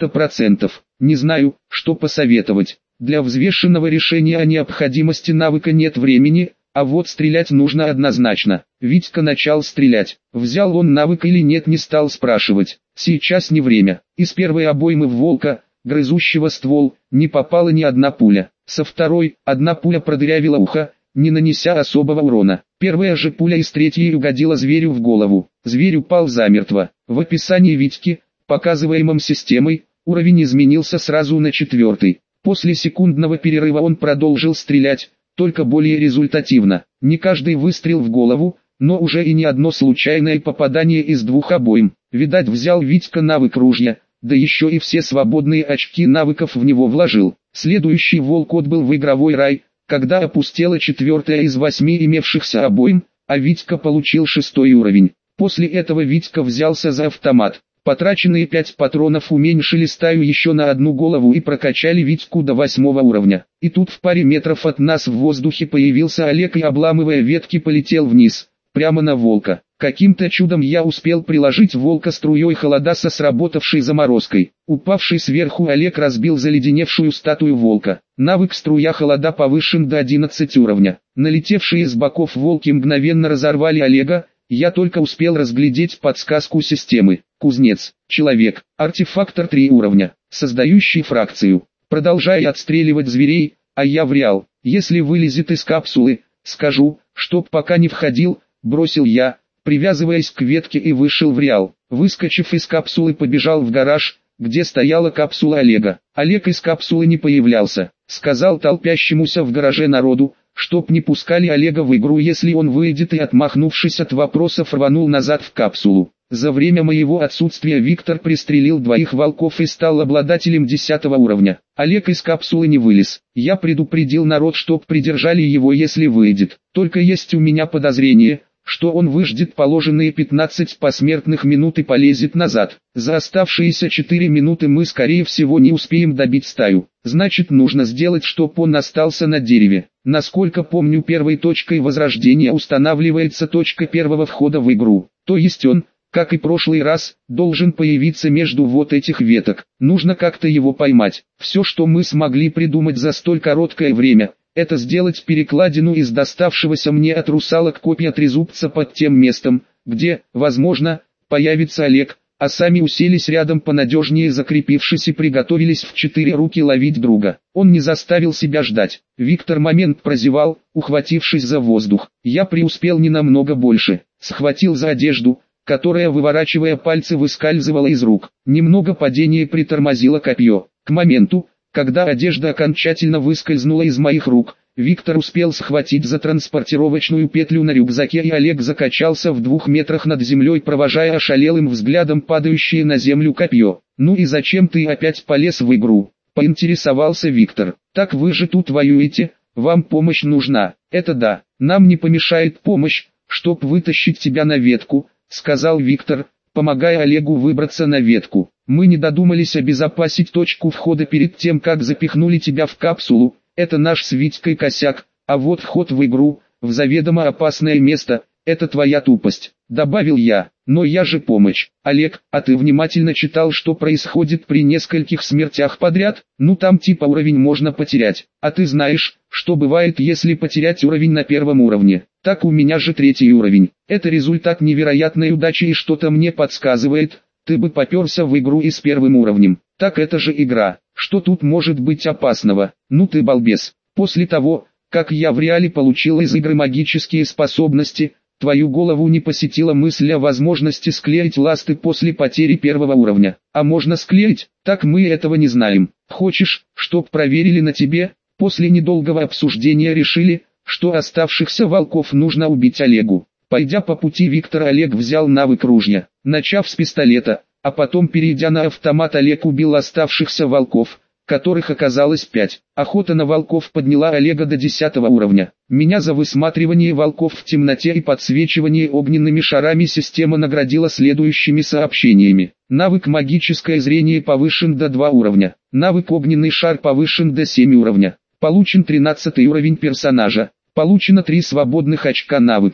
90%. Не знаю, что посоветовать. Для взвешенного решения о необходимости навыка нет времени, а вот стрелять нужно однозначно. Витька начал стрелять. Взял он навык или нет, не стал спрашивать. Сейчас не время. Из первой обоймы в волка, грызущего ствол, не попала ни одна пуля. Со второй, одна пуля продырявила ухо, не нанеся особого урона. Первая же пуля из третьей угодила зверю в голову. Зверь упал замертво. В описании Витьки, показываемом системой, уровень изменился сразу на 4-й. После секундного перерыва он продолжил стрелять, только более результативно. Не каждый выстрел в голову, но уже и не одно случайное попадание из 2 обоим. Видать, взял Витька навык ружья, да еще и все свободные очки навыков в него вложил. Следующий волк отбыл в игровой рай, когда опустела 4-я из 8 имевшихся обоим, а Витька получил 6-й уровень. После этого Витька взялся за автомат. Потраченные 5 патронов уменьшили стаю еще на 1 голову и прокачали Витьку до 8-го уровня. И тут в паре метров от нас в воздухе появился Олег и, обламывая ветки, полетел вниз, прямо на волка. Каким-то чудом я успел приложить волка струей холода со сработавшей заморозкой. Упавший сверху Олег разбил заледеневшую статую волка. Навык струя холода повышен до 11 уровня. Налетевшие с боков волки мгновенно разорвали Олега. Я только успел разглядеть подсказку системы. Кузнец, человек, артефактор 3 уровня, создающий фракцию. Продолжай отстреливать зверей, а я в реал. Если вылезет из капсулы, скажу, чтоб пока не входил, бросил я, привязываясь к ветке, и вышел в реал. Выскочив из капсулы, побежал в гараж, где стояла капсула Олега. Олег из капсулы не появлялся. Сказал толпящемуся в гараже народу, чтоб не пускали Олега в игру, если он выйдет, и, отмахнувшись от вопросов, рванул назад в капсулу. За время моего отсутствия Виктор пристрелил 2 волков и стал обладателем 10-го уровня. Олег из капсулы не вылез. Я предупредил народ, чтоб придержали его, если выйдет. Только есть у меня подозрение, что он выждет положенные 15 посмертных минут и полезет назад. За оставшиеся 4 минуты мы, скорее всего, не успеем добить стаю. Значит, нужно сделать, чтоб он остался на дереве. Насколько помню, первой точкой возрождения устанавливается точка первого входа в игру. То есть он, как и прошлый раз, должен появиться между вот этих веток. Нужно как-то его поймать. Все, что мы смогли придумать за столь короткое время, это сделать перекладину из доставшегося мне от русалок копья трезубца под тем местом, где, возможно, появится Олег, а сами уселись рядом понадежнее, закрепившись, и приготовились в 4 руки ловить друга. Он не заставил себя ждать. Виктор момент прозевал, ухватившись за воздух. Я преуспел не намного больше. Схватил за одежду, которая, выворачивая пальцы, выскальзывала из рук. Немного падение притормозило копье. К моменту, когда одежда окончательно выскользнула из моих рук, Виктор успел схватить за транспортировочную петлю на рюкзаке, и Олег закачался в 2 метрах над землей, провожая ошалелым взглядом падающее на землю копье. «Ну и зачем ты опять полез в игру?» — поинтересовался Виктор. «Так вы же тут воюете, вам помощь нужна». «Это да, нам не помешает помощь, чтоб вытащить тебя на ветку», — сказал Виктор, помогая Олегу выбраться на ветку. «Мы не додумались обезопасить точку входа перед тем, как запихнули тебя в капсулу. Это наш с Витькой косяк, а вот вход в игру, в заведомо опасное место, это твоя тупость», — добавил я. «Но я же помощь. Олег, а ты внимательно читал, что происходит при нескольких смертях подряд? Ну там типа уровень можно потерять. А ты знаешь, что бывает, если потерять уровень на 1-м уровне? Так у меня же 3-й уровень. Это результат невероятной удачи, и что-то мне подсказывает, ты бы попёрся в игру и с 1-м уровнем. Так это же игра. Что тут может быть опасного? Ну ты балбес. После того, как я в реале получил из игры магические способности, твою голову не посетила мысль о возможности склеить ласты после потери 1-го уровня. А можно склеить? Так мы этого не знаем. Хочешь, чтоб проверили на тебе?» После недолгого обсуждения решили, что оставшихся волков нужно убить Олегу. Пойдя по пути Виктора, Олег взял навык ружья, начав с пистолета, а потом, перейдя на автомат, Олег убил оставшихся волков, которых оказалось 5. Охота на волков подняла Олега до 10-го уровня. Меня за высматривание волков в темноте и подсвечивание огненными шарами система наградила следующими сообщениями. Навык магическое зрение повышен до 2 уровня. Навык огненный шар повышен до 7 уровня. Получен 13 уровень персонажа. Получено 3 свободных очка навыков.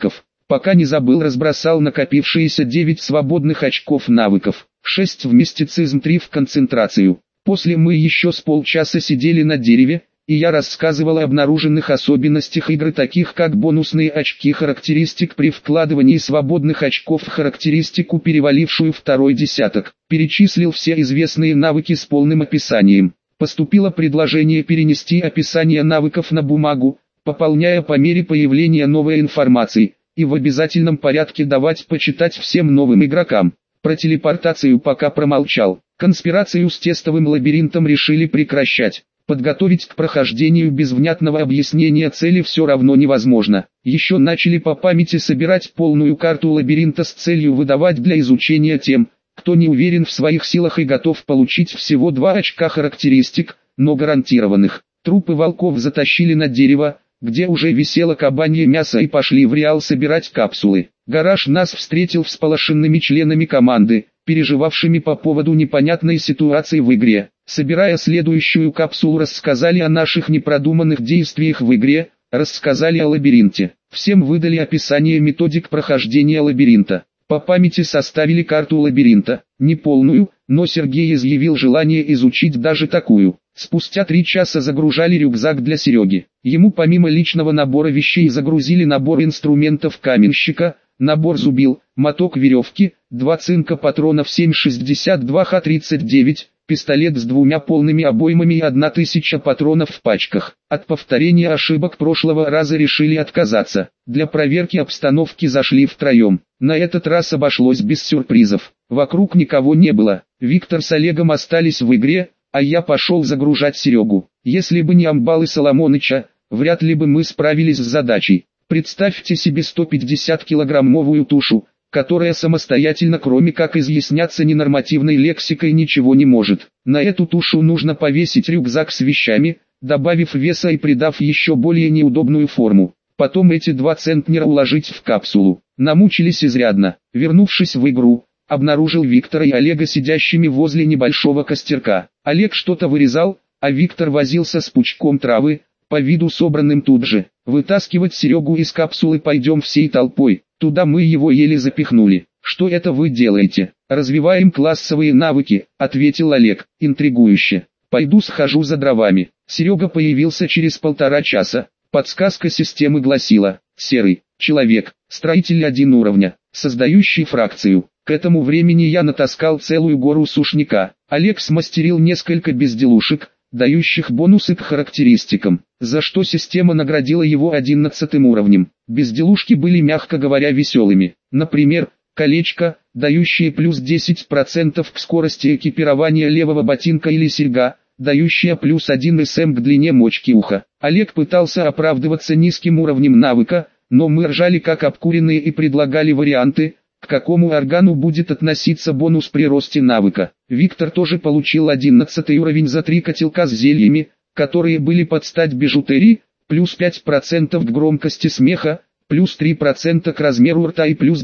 Пока не забыл, разбросал накопившиеся 9 свободных очков навыков, 6 в мистицизм, 3 в концентрацию. После мы еще с полчаса сидели на дереве, и я рассказывал о обнаруженных особенностях игры, таких как бонусные очки характеристик при вкладывании свободных очков в характеристику, перевалившую второй десяток. Перечислил все известные навыки с полным описанием. Поступило предложение перенести описание навыков на бумагу, пополняя по мере появления новой информации, и в обязательном порядке давать почитать всем новым игрокам. Про телепортацию пока промолчал. Конспирацию с тестовым лабиринтом решили прекращать. Подготовить к прохождению без внятного объяснения цели все равно невозможно. Еще начали по памяти собирать полную карту лабиринта с целью выдавать для изучения тем, кто не уверен в своих силах и готов получить всего 2 очка характеристик, но гарантированных. Трупы волков затащили на дерево, где уже висело кабанье мясо, и пошли в Реал собирать капсулы. Гараж нас встретил всполошенными членами команды, переживавшими по поводу непонятной ситуации в игре. Собирая следующую капсулу, рассказали о наших непродуманных действиях в игре, рассказали о лабиринте. Всем выдали описание методик прохождения лабиринта. По памяти составили карту лабиринта, не полную, но Сергей изъявил желание изучить даже такую. Спустя 3 часа загружали рюкзак для Сереги. Ему помимо личного набора вещей загрузили набор инструментов каменщика, набор зубил, моток веревки, 2 цинка патронов 7,62 Х-39, пистолет с 2 полными обоймами и 1000 патронов в пачках. От повторения ошибок прошлого раза решили отказаться. Для проверки обстановки зашли втроем. На этот раз обошлось без сюрпризов. Вокруг никого не было. Виктор с Олегом остались в игре, а я пошел загружать Серегу. Если бы не Амбал и Соломоныча, вряд ли бы мы справились с задачей. Представьте себе 150-килограммовую тушу, которая самостоятельно, кроме как изъясняться ненормативной лексикой, ничего не может. На эту тушу нужно повесить рюкзак с вещами, добавив веса и придав еще более неудобную форму. Потом эти 2 центнера уложить в капсулу. Намучились изрядно. Вернувшись в игру, обнаружил Виктора и Олега сидящими возле небольшого костерка. Олег что-то вырезал, а Виктор возился с пучком травы, по виду собранным тут же. Вытаскивать Серегу из капсулы пойдем всей толпой. Туда мы его еле запихнули. Что это вы делаете? Развиваем классовые навыки, ответил Олег, интригующе. Пойду схожу за дровами. Серега появился через 1,5 часа. Подсказка системы гласила: серый человек, строитель 1 уровня, создающий фракцию. К этому времени я натаскал целую гору сушняка. Олег смастерил несколько безделушек, дающих бонусы к характеристикам, за что система наградила его 11 уровнем. Безделушки были, мягко говоря, веселыми. Например, колечко, дающее плюс 10% к скорости экипирования левого ботинка, или серьга, дающая плюс 1 СМ к длине мочки уха. Олег пытался оправдываться низким уровнем навыка, но мы ржали как обкуренные и предлагали варианты, к какому органу будет относиться бонус при росте навыка. Виктор тоже получил 11 уровень за 3 котелка с зельями, которые были под стать бижутерии, плюс 5% к громкости смеха, плюс 3% к размеру рта и плюс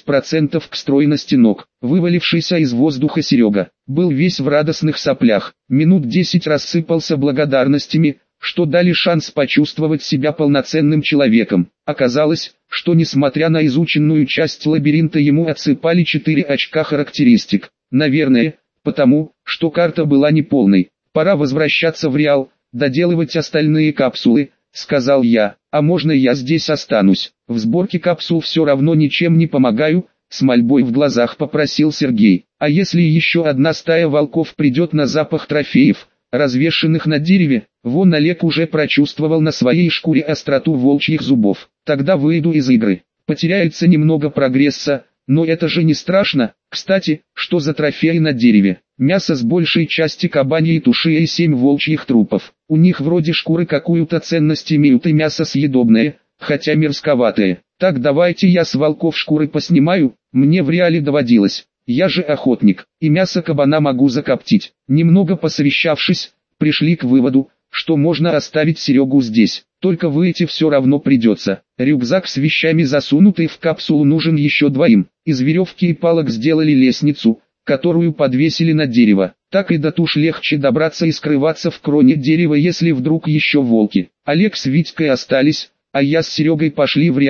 10% к стройности ног. Вывалившийся из воздуха Серега был весь в радостных соплях, минут 10 рассыпался благодарностями, что дали шанс почувствовать себя полноценным человеком. Оказалось, что несмотря на изученную часть лабиринта, ему отсыпали 4 очка характеристик. Наверное, потому, что карта была неполной. Пора возвращаться в Реал, доделывать остальные капсулы, сказал я. А можно я здесь останусь? В сборке капсул все равно ничем не помогаю, с мольбой в глазах попросил Сергей. А если еще одна стая волков придет на запах трофеев, развешанных на дереве? Вон Олег уже прочувствовал на своей шкуре остроту волчьих зубов. Тогда выйду из игры. Потеряется немного прогресса, но это же не страшно. Кстати, что за трофеи на дереве? Мясо с большей части кабаньей туши и 7 волчьих трупов. У них вроде шкуры какую-то ценность имеют и мясо съедобное, хотя мерзковатое. Так давайте я с волков шкуры поснимаю, мне в Реале доводилось. Я же охотник, и мясо кабана могу закоптить. Немного посовещавшись, пришли к выводу, что можно оставить Серегу здесь, только выйти все равно придется. Рюкзак с вещами, засунутый в капсулу, нужен еще 2. Из веревки и палок сделали лестницу, которую подвесили на дерево. Так и до туш легче добраться и скрываться в кроне дерева, если вдруг еще волки. Олег с Витькой остались, а я с Серегой пошли в Реал.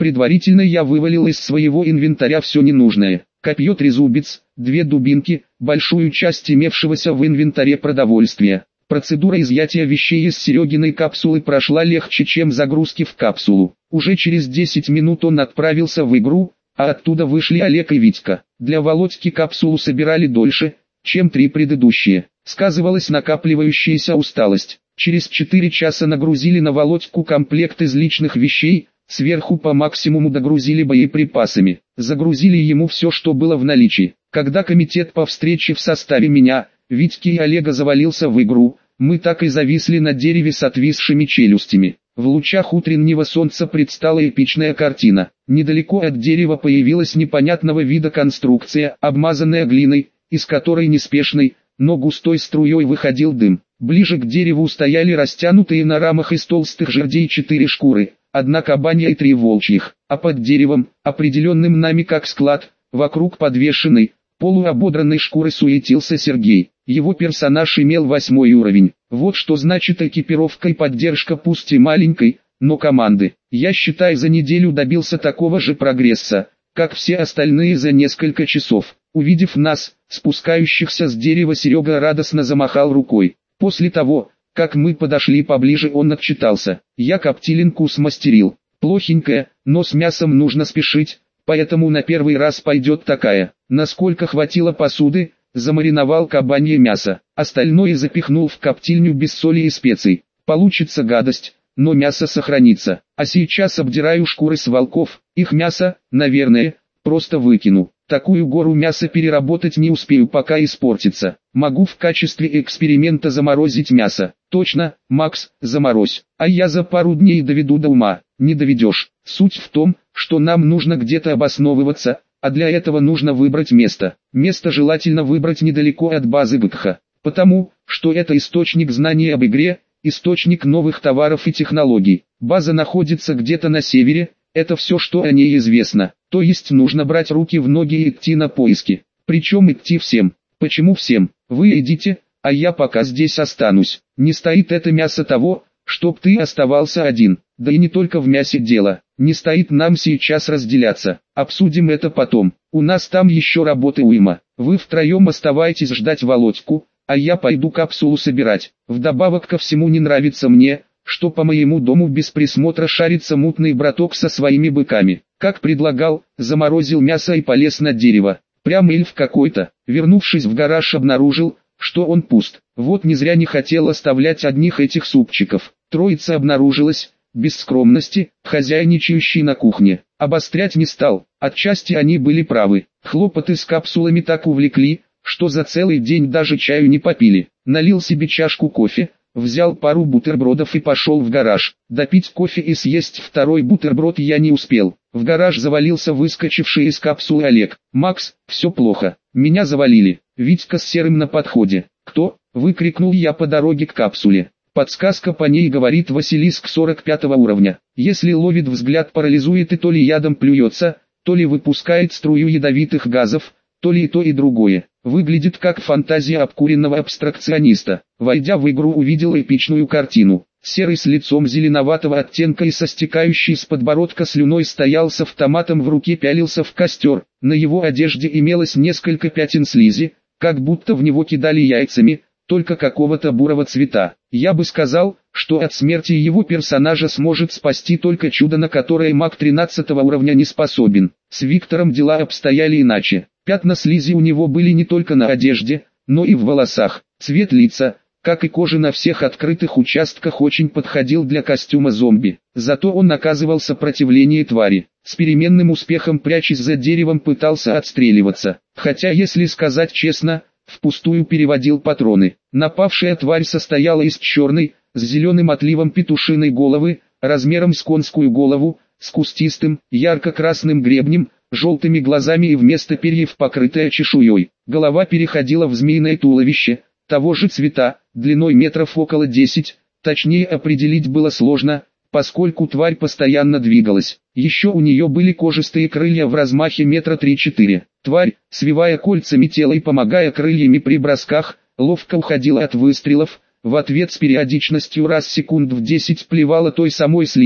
Предварительно я вывалил из своего инвентаря все ненужное. Копье-трезубец, 2 дубинки, большую часть имевшегося в инвентаре продовольствия. Процедура изъятия вещей из Серегиной капсулы прошла легче, чем загрузки в капсулу. Уже через 10 минут он отправился в игру, а оттуда вышли Олег и Витька. Для Володьки капсулу собирали дольше, чем 3 предыдущие. Сказывалась накапливающаяся усталость. Через 4 часа нагрузили на Володьку комплект из личных вещей, сверху по максимуму догрузили боеприпасами. Загрузили ему все, что было в наличии. Когда комитет по встрече в составе меня, Витьки и Олега завалился в игру, мы так и зависли на дереве с отвисшими челюстями. В лучах утреннего солнца предстала эпичная картина. Недалеко от дерева появилась непонятного вида конструкция, обмазанная глиной, из которой неспешной, но густой струей выходил дым. Ближе к дереву стояли растянутые на рамах из толстых жердей 4 шкуры, 1 кабанья и 3 волчьих, а под деревом, определенным нами как склад, вокруг подвешенной, полуободранной шкуры суетился Сергей. Его персонаж имел 8 уровень. Вот что значит экипировка и поддержка, пусть и маленькой, но команды. Я, считай, за неделю добился такого же прогресса, как все остальные за несколько часов. Увидев нас, спускающихся с дерева, Серега радостно замахал рукой. После того, как мы подошли поближе, он отчитался. Я коптилинку смастерил. Плохенькая, но с мясом нужно спешить, поэтому на первый раз пойдет такая. Насколько хватило посуды, замариновал кабанье мясо. Остальное запихнул в коптильню без соли и специй. Получится гадость, но мясо сохранится. А сейчас обдираю шкуры с волков. Их мясо, наверное, просто выкину. Такую гору мяса переработать не успею, пока испортится. Могу в качестве эксперимента заморозить мясо. Точно, Макс, заморозь. А я за пару дней доведу до ума. Не доведешь. Суть в том, что нам нужно где-то обосновываться, а для этого нужно выбрать место. Место желательно выбрать недалеко от базы ГКХ. Потому, что это источник знаний об игре, источник новых товаров и технологий. База находится где-то на севере. Это все, что о ней известно. То есть нужно брать руки в ноги и идти на поиски. Причем идти всем. Почему всем? Вы идите, а я пока здесь останусь. Не стоит это мясо того, чтоб ты оставался один. Да и не только в мясе дело. Не стоит нам сейчас разделяться. Обсудим это потом. У нас там еще работы уйма. Вы втроем оставайтесь ждать Володьку, а я пойду капсулу собирать. Вдобавок ко всему, не нравится мне, что по моему дому без присмотра шарится мутный браток со своими быками. Как предлагал, заморозил мясо и полез на дерево. Прям эльф какой-то. Вернувшись в гараж, обнаружил, что он пуст. Вот не зря не хотел оставлять одних этих супчиков. Троица обнаружилась, без скромности, хозяйничающий на кухне. Обострять не стал, отчасти они были правы. Хлопоты с капсулами так увлекли, что за целый день даже чаю не попили. Налил себе чашку кофе, взял пару бутербродов и пошел в гараж. Допить кофе и съесть второй бутерброд я не успел. В гараж завалился выскочивший из капсулы Олег. «Макс, все плохо. Меня завалили». Витька с Серым на подходе. «Кто?» — выкрикнул я по дороге к капсуле. Подсказка по ней говорит: Василиск 45 уровня. Если ловит взгляд, парализует и то ли ядом плюется, то ли выпускает струю ядовитых газов, то ли и то и другое. Выглядит как фантазия обкуренного абстракциониста. Войдя в игру, увидел эпичную картину. Серый с лицом зеленоватого оттенка и со стекающей с подбородка слюной стоял с автоматом в руке, пялился в костер. На его одежде имелось несколько пятен слизи, как будто в него кидали яйцами, только какого-то бурого цвета. Я бы сказал, что от смерти его персонажа сможет спасти только чудо, на которое маг 13 уровня не способен. С Виктором дела обстояли иначе. Пятна слизи у него были не только на одежде, но и в волосах. Цвет лица, как и кожа на всех открытых участках, очень подходил для костюма зомби. Зато он оказывал сопротивление твари. С переменным успехом, прячась за деревом, пытался отстреливаться. Хотя, если сказать честно, впустую переводил патроны. Напавшая тварь состояла из черной, с зеленым отливом петушиной головы, размером с конскую голову, с кустистым, ярко-красным гребнем, желтыми глазами и вместо перьев покрытая чешуей. Голова переходила в змеиное туловище, того же цвета, длиной метров около 10, точнее определить было сложно, поскольку тварь постоянно двигалась. Еще у нее были кожистые крылья в размахе метра 3-4. Тварь, свивая кольцами тело и помогая крыльями при бросках, ловко уходила от выстрелов, в ответ с периодичностью раз секунд в 10 плевала той самой слизью,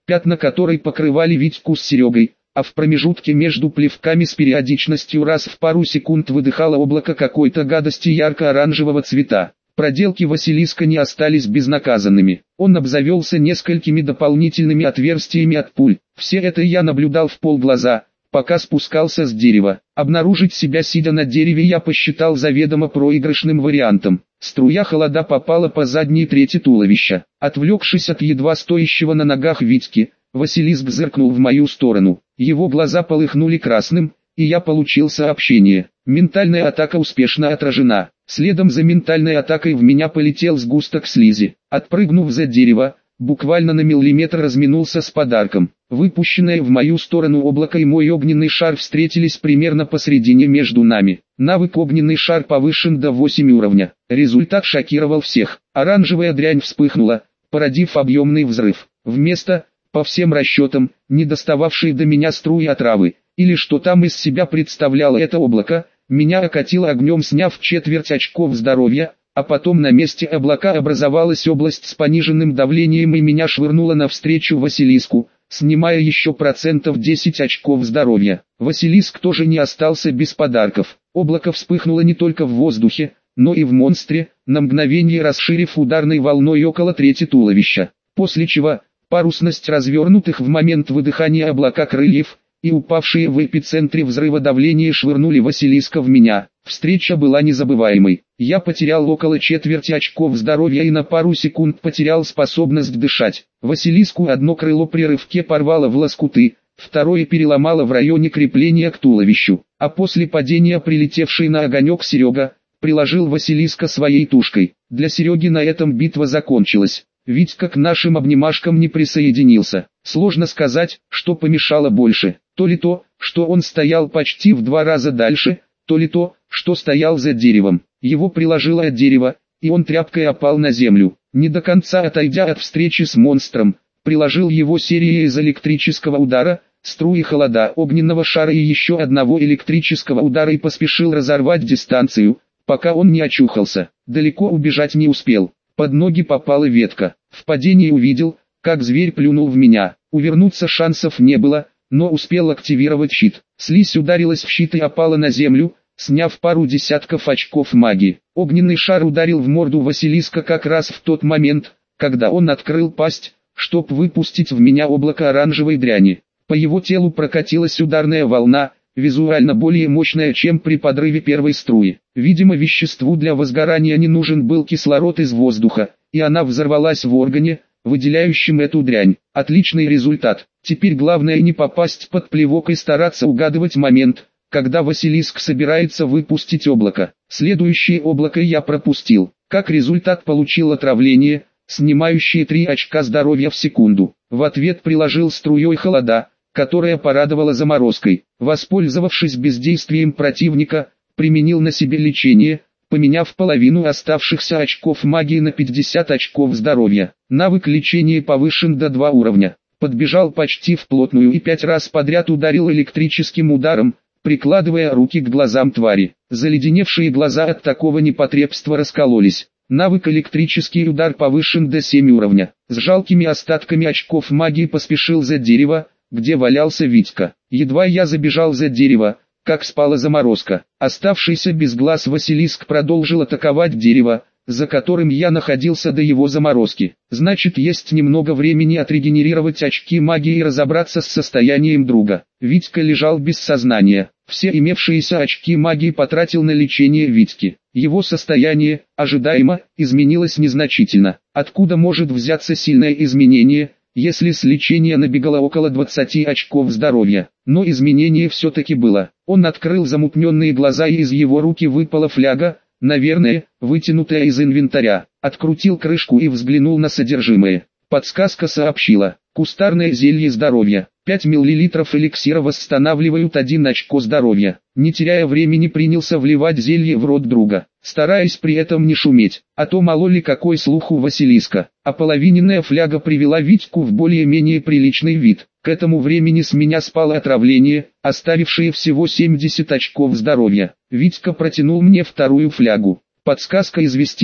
пятна которой покрывали Витьку с Серегой, а в промежутке между плевками с периодичностью раз в пару секунд выдыхало облако какой-то гадости ярко-оранжевого цвета. Проделки Василиска не остались безнаказанными. Он обзавелся несколькими дополнительными отверстиями от пуль. Все это я наблюдал в полглаза, пока спускался с дерева. Обнаружить себя сидя на дереве я посчитал заведомо проигрышным вариантом. Струя холода попала по задней трети туловища. Отвлекшись от едва стоящего на ногах Витьки, Василиск зыркнул в мою сторону. Его глаза полыхнули красным, и я получил сообщение. Ментальная атака успешно отражена. Следом за ментальной атакой в меня полетел сгусток слизи. Отпрыгнув за дерево, буквально на миллиметр разминулся с подарком. Выпущенное в мою сторону облако и мой огненный шар встретились примерно посредине между нами. Навык огненный шар повышен до 8 уровня. Результат шокировал всех. Оранжевая дрянь вспыхнула, породив объемный взрыв. Вместо, по всем расчетам, не достававшей до меня струи отравы, или что там из себя представляло это облако, меня окатило огнем, сняв четверть очков здоровья, а потом на месте облака образовалась область с пониженным давлением и меня швырнуло навстречу Василиску, снимая еще процентов 10 очков здоровья. Василиск тоже не остался без подарков. Облако вспыхнуло не только в воздухе, но и в монстре, на мгновение расширив ударной волной около трети туловища. После чего, парусность развернутых в момент выдыхания облака крыльев, и упавшие в эпицентре взрыва давления швырнули Василиска в меня. Встреча была незабываемой. Я потерял около четверти очков здоровья и на пару секунд потерял способность дышать. Василиску одно крыло при рывке порвало в лоскуты, второе переломало в районе крепления к туловищу, а после падения прилетевший на огонек Серега приложил Василиска своей тушкой. Для Сереги на этом битва закончилась. Витька к нашим обнимашкам не присоединился. Сложно сказать, что помешало больше. То ли то, что он стоял почти в 2 раза дальше, то ли то, что стоял за деревом. Его приложило от дерева, и он тряпкой опал на землю. Не до конца отойдя от встречи с монстром, приложил его серией из электрического удара, струи холода, огненного шара и еще одного электрического удара и поспешил разорвать дистанцию, пока он не очухался. Далеко убежать не успел. Под ноги попала ветка. В падении увидел, как зверь плюнул в меня. Увернуться шансов не было, но успел активировать щит. Слизь ударилась в щит и опала на землю, сняв пару десятков очков магии. Огненный шар ударил в морду Василиска как раз в тот момент, когда он открыл пасть, чтоб выпустить в меня облако оранжевой дряни. По его телу прокатилась ударная волна, визуально более мощная, чем при подрыве первой струи. Видимо, веществу для возгорания не нужен был кислород из воздуха, и она взорвалась в органе, выделяющем эту дрянь. Отличный результат. Теперь главное не попасть под плевок и стараться угадывать момент, когда Василиск собирается выпустить облако. Следующее облако я пропустил. Как результат получил отравление, снимающее 3 очка здоровья в секунду. В ответ приложил струей холода, которая порадовала заморозкой. Воспользовавшись бездействием противника, применил на себе лечение, поменяв половину оставшихся очков магии на 50 очков здоровья. Навык лечения повышен до 2 уровня. Подбежал почти вплотную и 5 раз подряд ударил электрическим ударом, прикладывая руки к глазам твари. Заледеневшие глаза от такого непотребства раскололись. Навык электрический удар повышен до 7 уровня. С жалкими остатками очков магии поспешил за дерево, где валялся Витька. Едва я забежал за дерево, как спала заморозка. Оставшийся без глаз Василиск продолжил атаковать дерево, за которым я находился до его заморозки. Значит, есть немного времени отрегенерировать очки магии и разобраться с состоянием друга. Витька лежал без сознания. Все имевшиеся очки магии потратил на лечение Витьки. Его состояние, ожидаемо, изменилось незначительно. Откуда может взяться сильное изменение, если с лечения набегало около 20 очков здоровья? Но изменение все-таки было. Он открыл замутненные глаза, и из его руки выпала фляга, наверное, вытянутая из инвентаря. Открутил крышку и взглянул на содержимое. Подсказка сообщила: кустарное зелье здоровья. 5 мл эликсира восстанавливают 1 очко здоровья. Не теряя времени, принялся вливать зелье в рот друга, стараясь при этом не шуметь, а то мало ли какой слух у Василиска. Ополовиненная фляга привела Витьку в более-менее приличный вид. К этому времени с меня спало отравление, оставившее всего 70 очков здоровья. Витька протянул мне вторую флягу. Подсказка известила,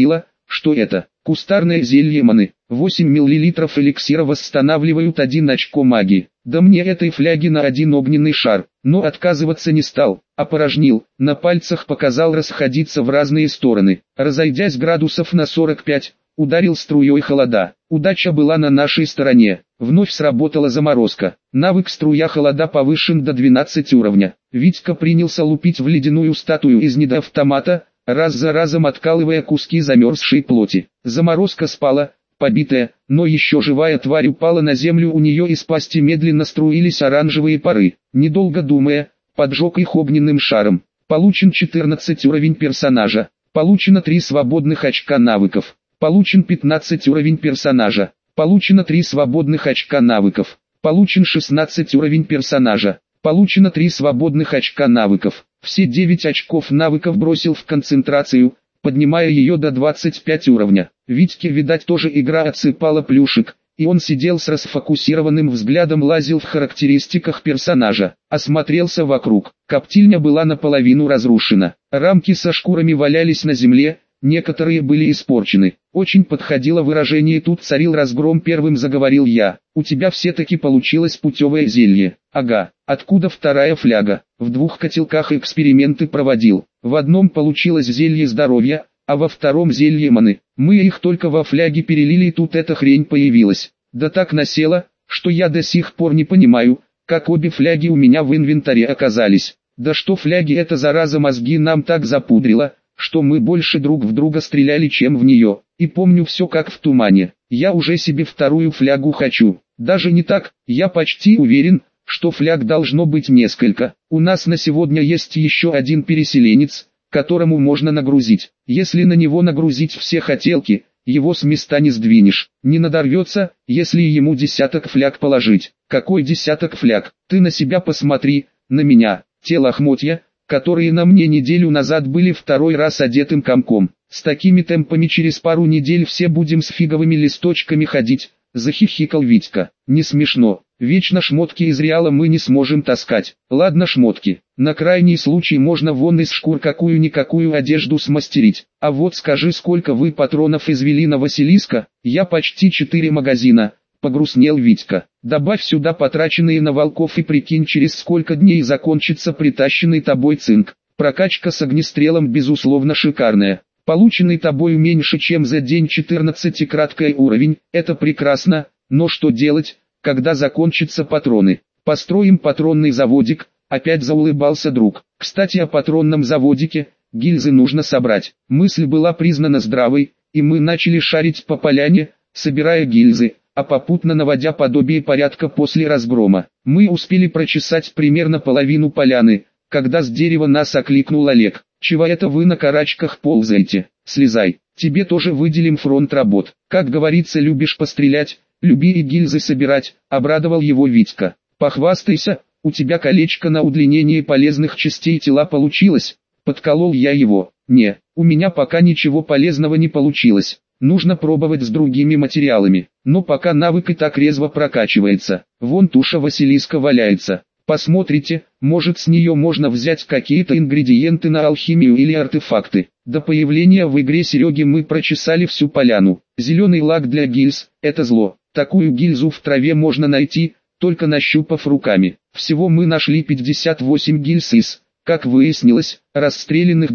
Что это? Кустарное зелье маны. 8 мл эликсира восстанавливают 1 очко магии. Да мне этой фляги на 1 огненный шар. Но отказываться не стал. Опорожнил. На пальцах показал расходиться в разные стороны. Разойдясь градусов на 45, ударил струей холода. Удача была на нашей стороне. Вновь сработала заморозка. Навык струя холода повышен до 12 уровня. Витька принялся лупить в ледяную статую из недоавтомата, раз за разом откалывая куски замерзшей плоти. Заморозка спала, побитая, но еще живая тварь упала на землю, у нее из пасти медленно струились оранжевые пары. Недолго думая, поджег их огненным шаром. Получен 14 уровень персонажа. Получено 3 свободных очка навыков. Получен 15 уровень персонажа. Получено 3 свободных очка навыков. Получен 16 уровень персонажа. Получено 3 свободных очка навыков. Все 9 очков навыков бросил в концентрацию, поднимая ее до 25 уровня. Витьке, видать, тоже игра отсыпала плюшек, и он сидел с расфокусированным взглядом, лазил в характеристиках персонажа, осмотрелся вокруг. Коптильня была наполовину разрушена. Рамки со шкурами валялись на земле, некоторые были испорчены. Очень подходило выражение «тут царил разгром», первым заговорил я. У тебя все-таки получилось путевое зелье. Ага, откуда вторая фляга? В 2 котелках эксперименты проводил. В одном получилось зелье здоровья, а во втором зелье маны. Мы их только во фляге перелили, и тут эта хрень появилась. Да так насела, что я до сих пор не понимаю, как обе фляги у меня в инвентаре оказались. Да что фляги, эта зараза мозги нам так запудрила, что мы больше друг в друга стреляли, чем в нее. И помню все как в тумане. Я уже себе вторую флягу хочу. Даже не так, я почти уверен, что фляг должно быть несколько. У нас на сегодня есть еще один переселенец, которому можно нагрузить. Если на него нагрузить все хотелки, его с места не сдвинешь. Не надорвется, если ему десяток фляг положить. Какой десяток фляг? Ты на себя посмотри, на меня. Те лохмотья, которые на мне неделю назад были, второй раз одетым комком. С такими темпами через пару недель все будем с фиговыми листочками ходить, захихикал Витька. Не смешно, вечно шмотки из Реала мы не сможем таскать. Ладно, шмотки, на крайний случай можно вон из шкур какую-никакую одежду смастерить. А вот скажи, сколько вы патронов извели на Василиска? Я почти 4 магазина. Погрустнел Витька. Добавь сюда потраченные на волков и прикинь, через сколько дней закончится притащенный тобой цинк. Прокачка с огнестрелом безусловно шикарная. Полученный тобой меньше чем за день 14-краткий уровень. Это прекрасно, но что делать, когда закончатся патроны? Построим патронный заводик. Опять заулыбался друг. Кстати, о патронном заводике. Гильзы нужно собрать. Мысль была признана здравой, и мы начали шарить по поляне, собирая гильзы, а попутно наводя подобие порядка после разгрома. Мы успели прочесать примерно половину поляны, когда с дерева нас окликнул Олег. «Чего это вы на карачках ползаете? Слезай, тебе тоже выделим фронт работ. Как говорится, любишь пострелять, люби и гильзы собирать», — обрадовал его Витька. «Похвастайся, у тебя колечко на удлинение полезных частей тела получилось?» — подколол я его. «Не, у меня пока ничего полезного не получилось. Нужно пробовать с другими материалами, но пока навык и так резво прокачивается. Вон туша Василиска валяется. Посмотрите, может с нее можно взять какие-то ингредиенты на алхимию или артефакты». До появления в игре Сереги мы прочесали всю поляну. Зеленый лак для гильз – это зло. Такую гильзу в траве можно найти, только нащупав руками. Всего мы нашли 58 гильз из, как выяснилось, расстрелянных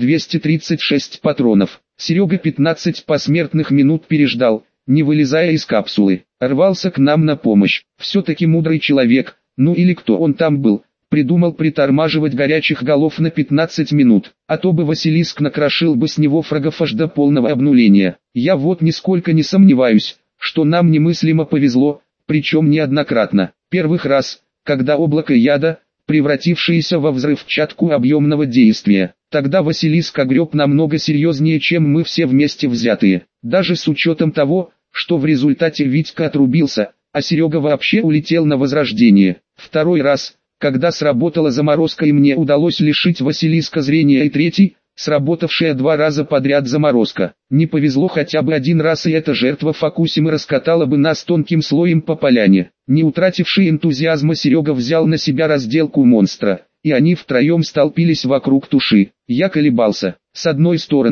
236 патронов. Серега 15 посмертных минут переждал, не вылезая из капсулы. Рвался к нам на помощь. Все-таки мудрый человек, ну или кто он там был, придумал притормаживать горячих голов на 15 минут. А то бы Василиск накрошил бы с него фрагов аж до полного обнуления. Я вот нисколько не сомневаюсь, что нам немыслимо повезло, причем неоднократно. Первых раз, когда облако яда, превратившееся во взрывчатку объемного действия. Тогда Василиск огреб намного серьезнее, чем мы все вместе взятые. Даже с учетом того, что в результате Витька отрубился, а Серега вообще улетел на возрождение. Второй раз, когда сработала заморозка и мне удалось лишить Василиска зрения, и третий, сработавшая 2 раза подряд заморозка. Не повезло хотя бы один раз, и эта жертва Фокусимы раскатала бы нас тонким слоем по поляне. Не утративший энтузиазма, Серега взял на себя разделку монстра, и они втроем столпились вокруг туши. Я колебался. С одной стороны,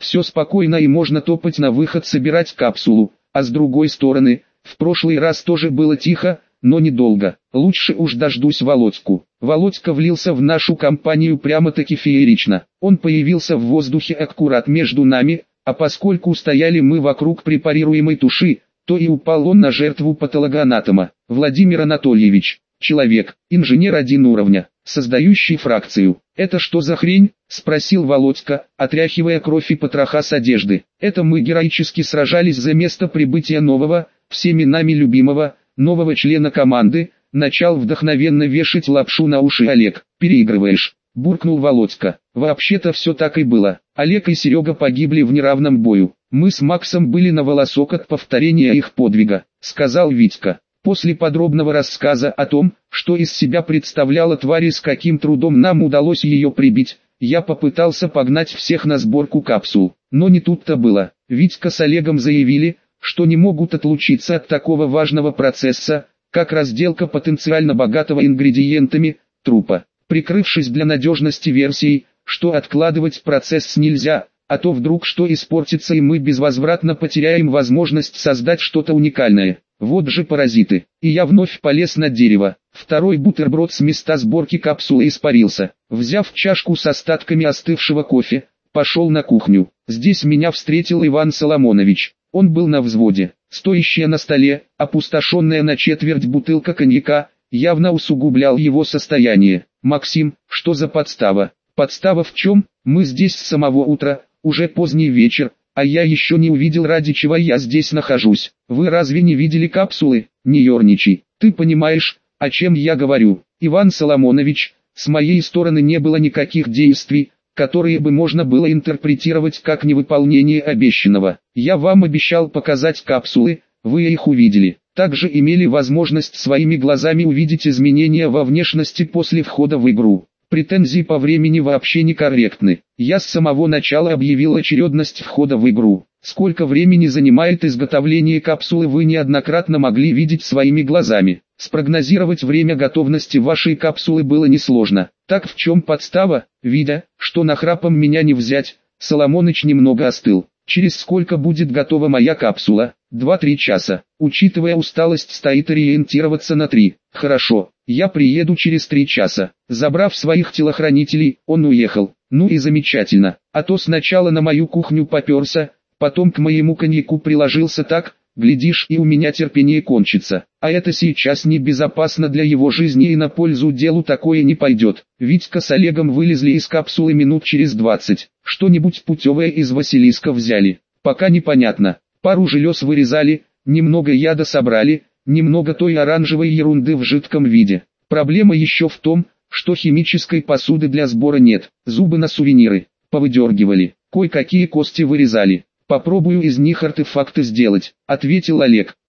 Все спокойно и можно топать на выход собирать капсулу, а с другой стороны, в прошлый раз тоже было тихо, но недолго. Лучше уж дождусь Володьку. Володька влился в нашу компанию прямо-таки феерично. Он появился в воздухе аккурат между нами, а поскольку стояли мы вокруг препарируемой туши, то и упал он на жертву патологоанатома. Владимир Анатольевич, человек, инженер 1 уровня, создающий фракцию. «Это что за хрень?» – спросил Володька, отряхивая кровь и потроха с одежды. «Это мы героически сражались за место прибытия нового, всеми нами любимого, нового члена команды», – начал вдохновенно вешать лапшу на уши Олег. «Переигрываешь», – буркнул Володька. «Вообще-то все так и было. Олег и Серега погибли в неравном бою. Мы с Максом были на волосок от повторения их подвига», – сказал Витька. После подробного рассказа о том, что из себя представляла тварь и с каким трудом нам удалось ее прибить, я попытался погнать всех на сборку капсул. Но не тут-то было. Витька с Олегом заявили, что не могут отлучиться от такого важного процесса, как разделка потенциально богатого ингредиентами трупа. Прикрывшись для надежности версией, что откладывать процесс нельзя, а то вдруг что испортится и мы безвозвратно потеряем возможность создать что-то уникальное. Вот же паразиты. И я вновь полез на дерево. Второй бутерброд с места сборки капсулы испарился. Взяв чашку с остатками остывшего кофе, пошел на кухню. Здесь меня встретил Иван Соломонович. Он был на взводе. Стоящая на столе, опустошенная на четверть бутылка коньяка, явно усугублял его состояние. «Максим, что за подстава?» «Подстава в чем? Мы здесь с самого утра, уже поздний вечер, а я еще не увидел, ради чего я здесь нахожусь. Вы разве не видели капсулы? Не ерничай. Ты понимаешь, о чем я говорю, Иван Соломонович? С моей стороны не было никаких действий, которые бы можно было интерпретировать как невыполнение обещанного. Я вам обещал показать капсулы, вы их увидели. Также имели возможность своими глазами увидеть изменения во внешности после входа в игру. Претензии по времени вообще некорректны. Я с самого начала объявил очередность входа в игру. Сколько времени занимает изготовление капсулы, вы неоднократно могли видеть своими глазами. Спрогнозировать время готовности вашей капсулы было несложно. Так в чем подстава? Видя, что нахрапом меня не взять, Соломоныч немного остыл. Через сколько будет готова моя капсула? 2-3 часа. Учитывая усталость, стоит ориентироваться на 3. Хорошо, я приеду через 3 часа. Забрав своих телохранителей, он уехал. Ну и замечательно. А то сначала на мою кухню поперся, потом к моему коньяку приложился так, глядишь, и у меня терпение кончится. А это сейчас небезопасно для его жизни и на пользу делу такое не пойдет. Витька с Олегом вылезли из капсулы минут через 20. Что-нибудь путевое из Василиска взяли. Пока непонятно. Пару желез вырезали, немного яда собрали, немного той оранжевой ерунды в жидком виде. Проблема еще в том, что химической посуды для сбора нет. Зубы на сувениры повыдергивали, кое-какие кости вырезали. Попробую из них артефакты сделать, ответил Олег.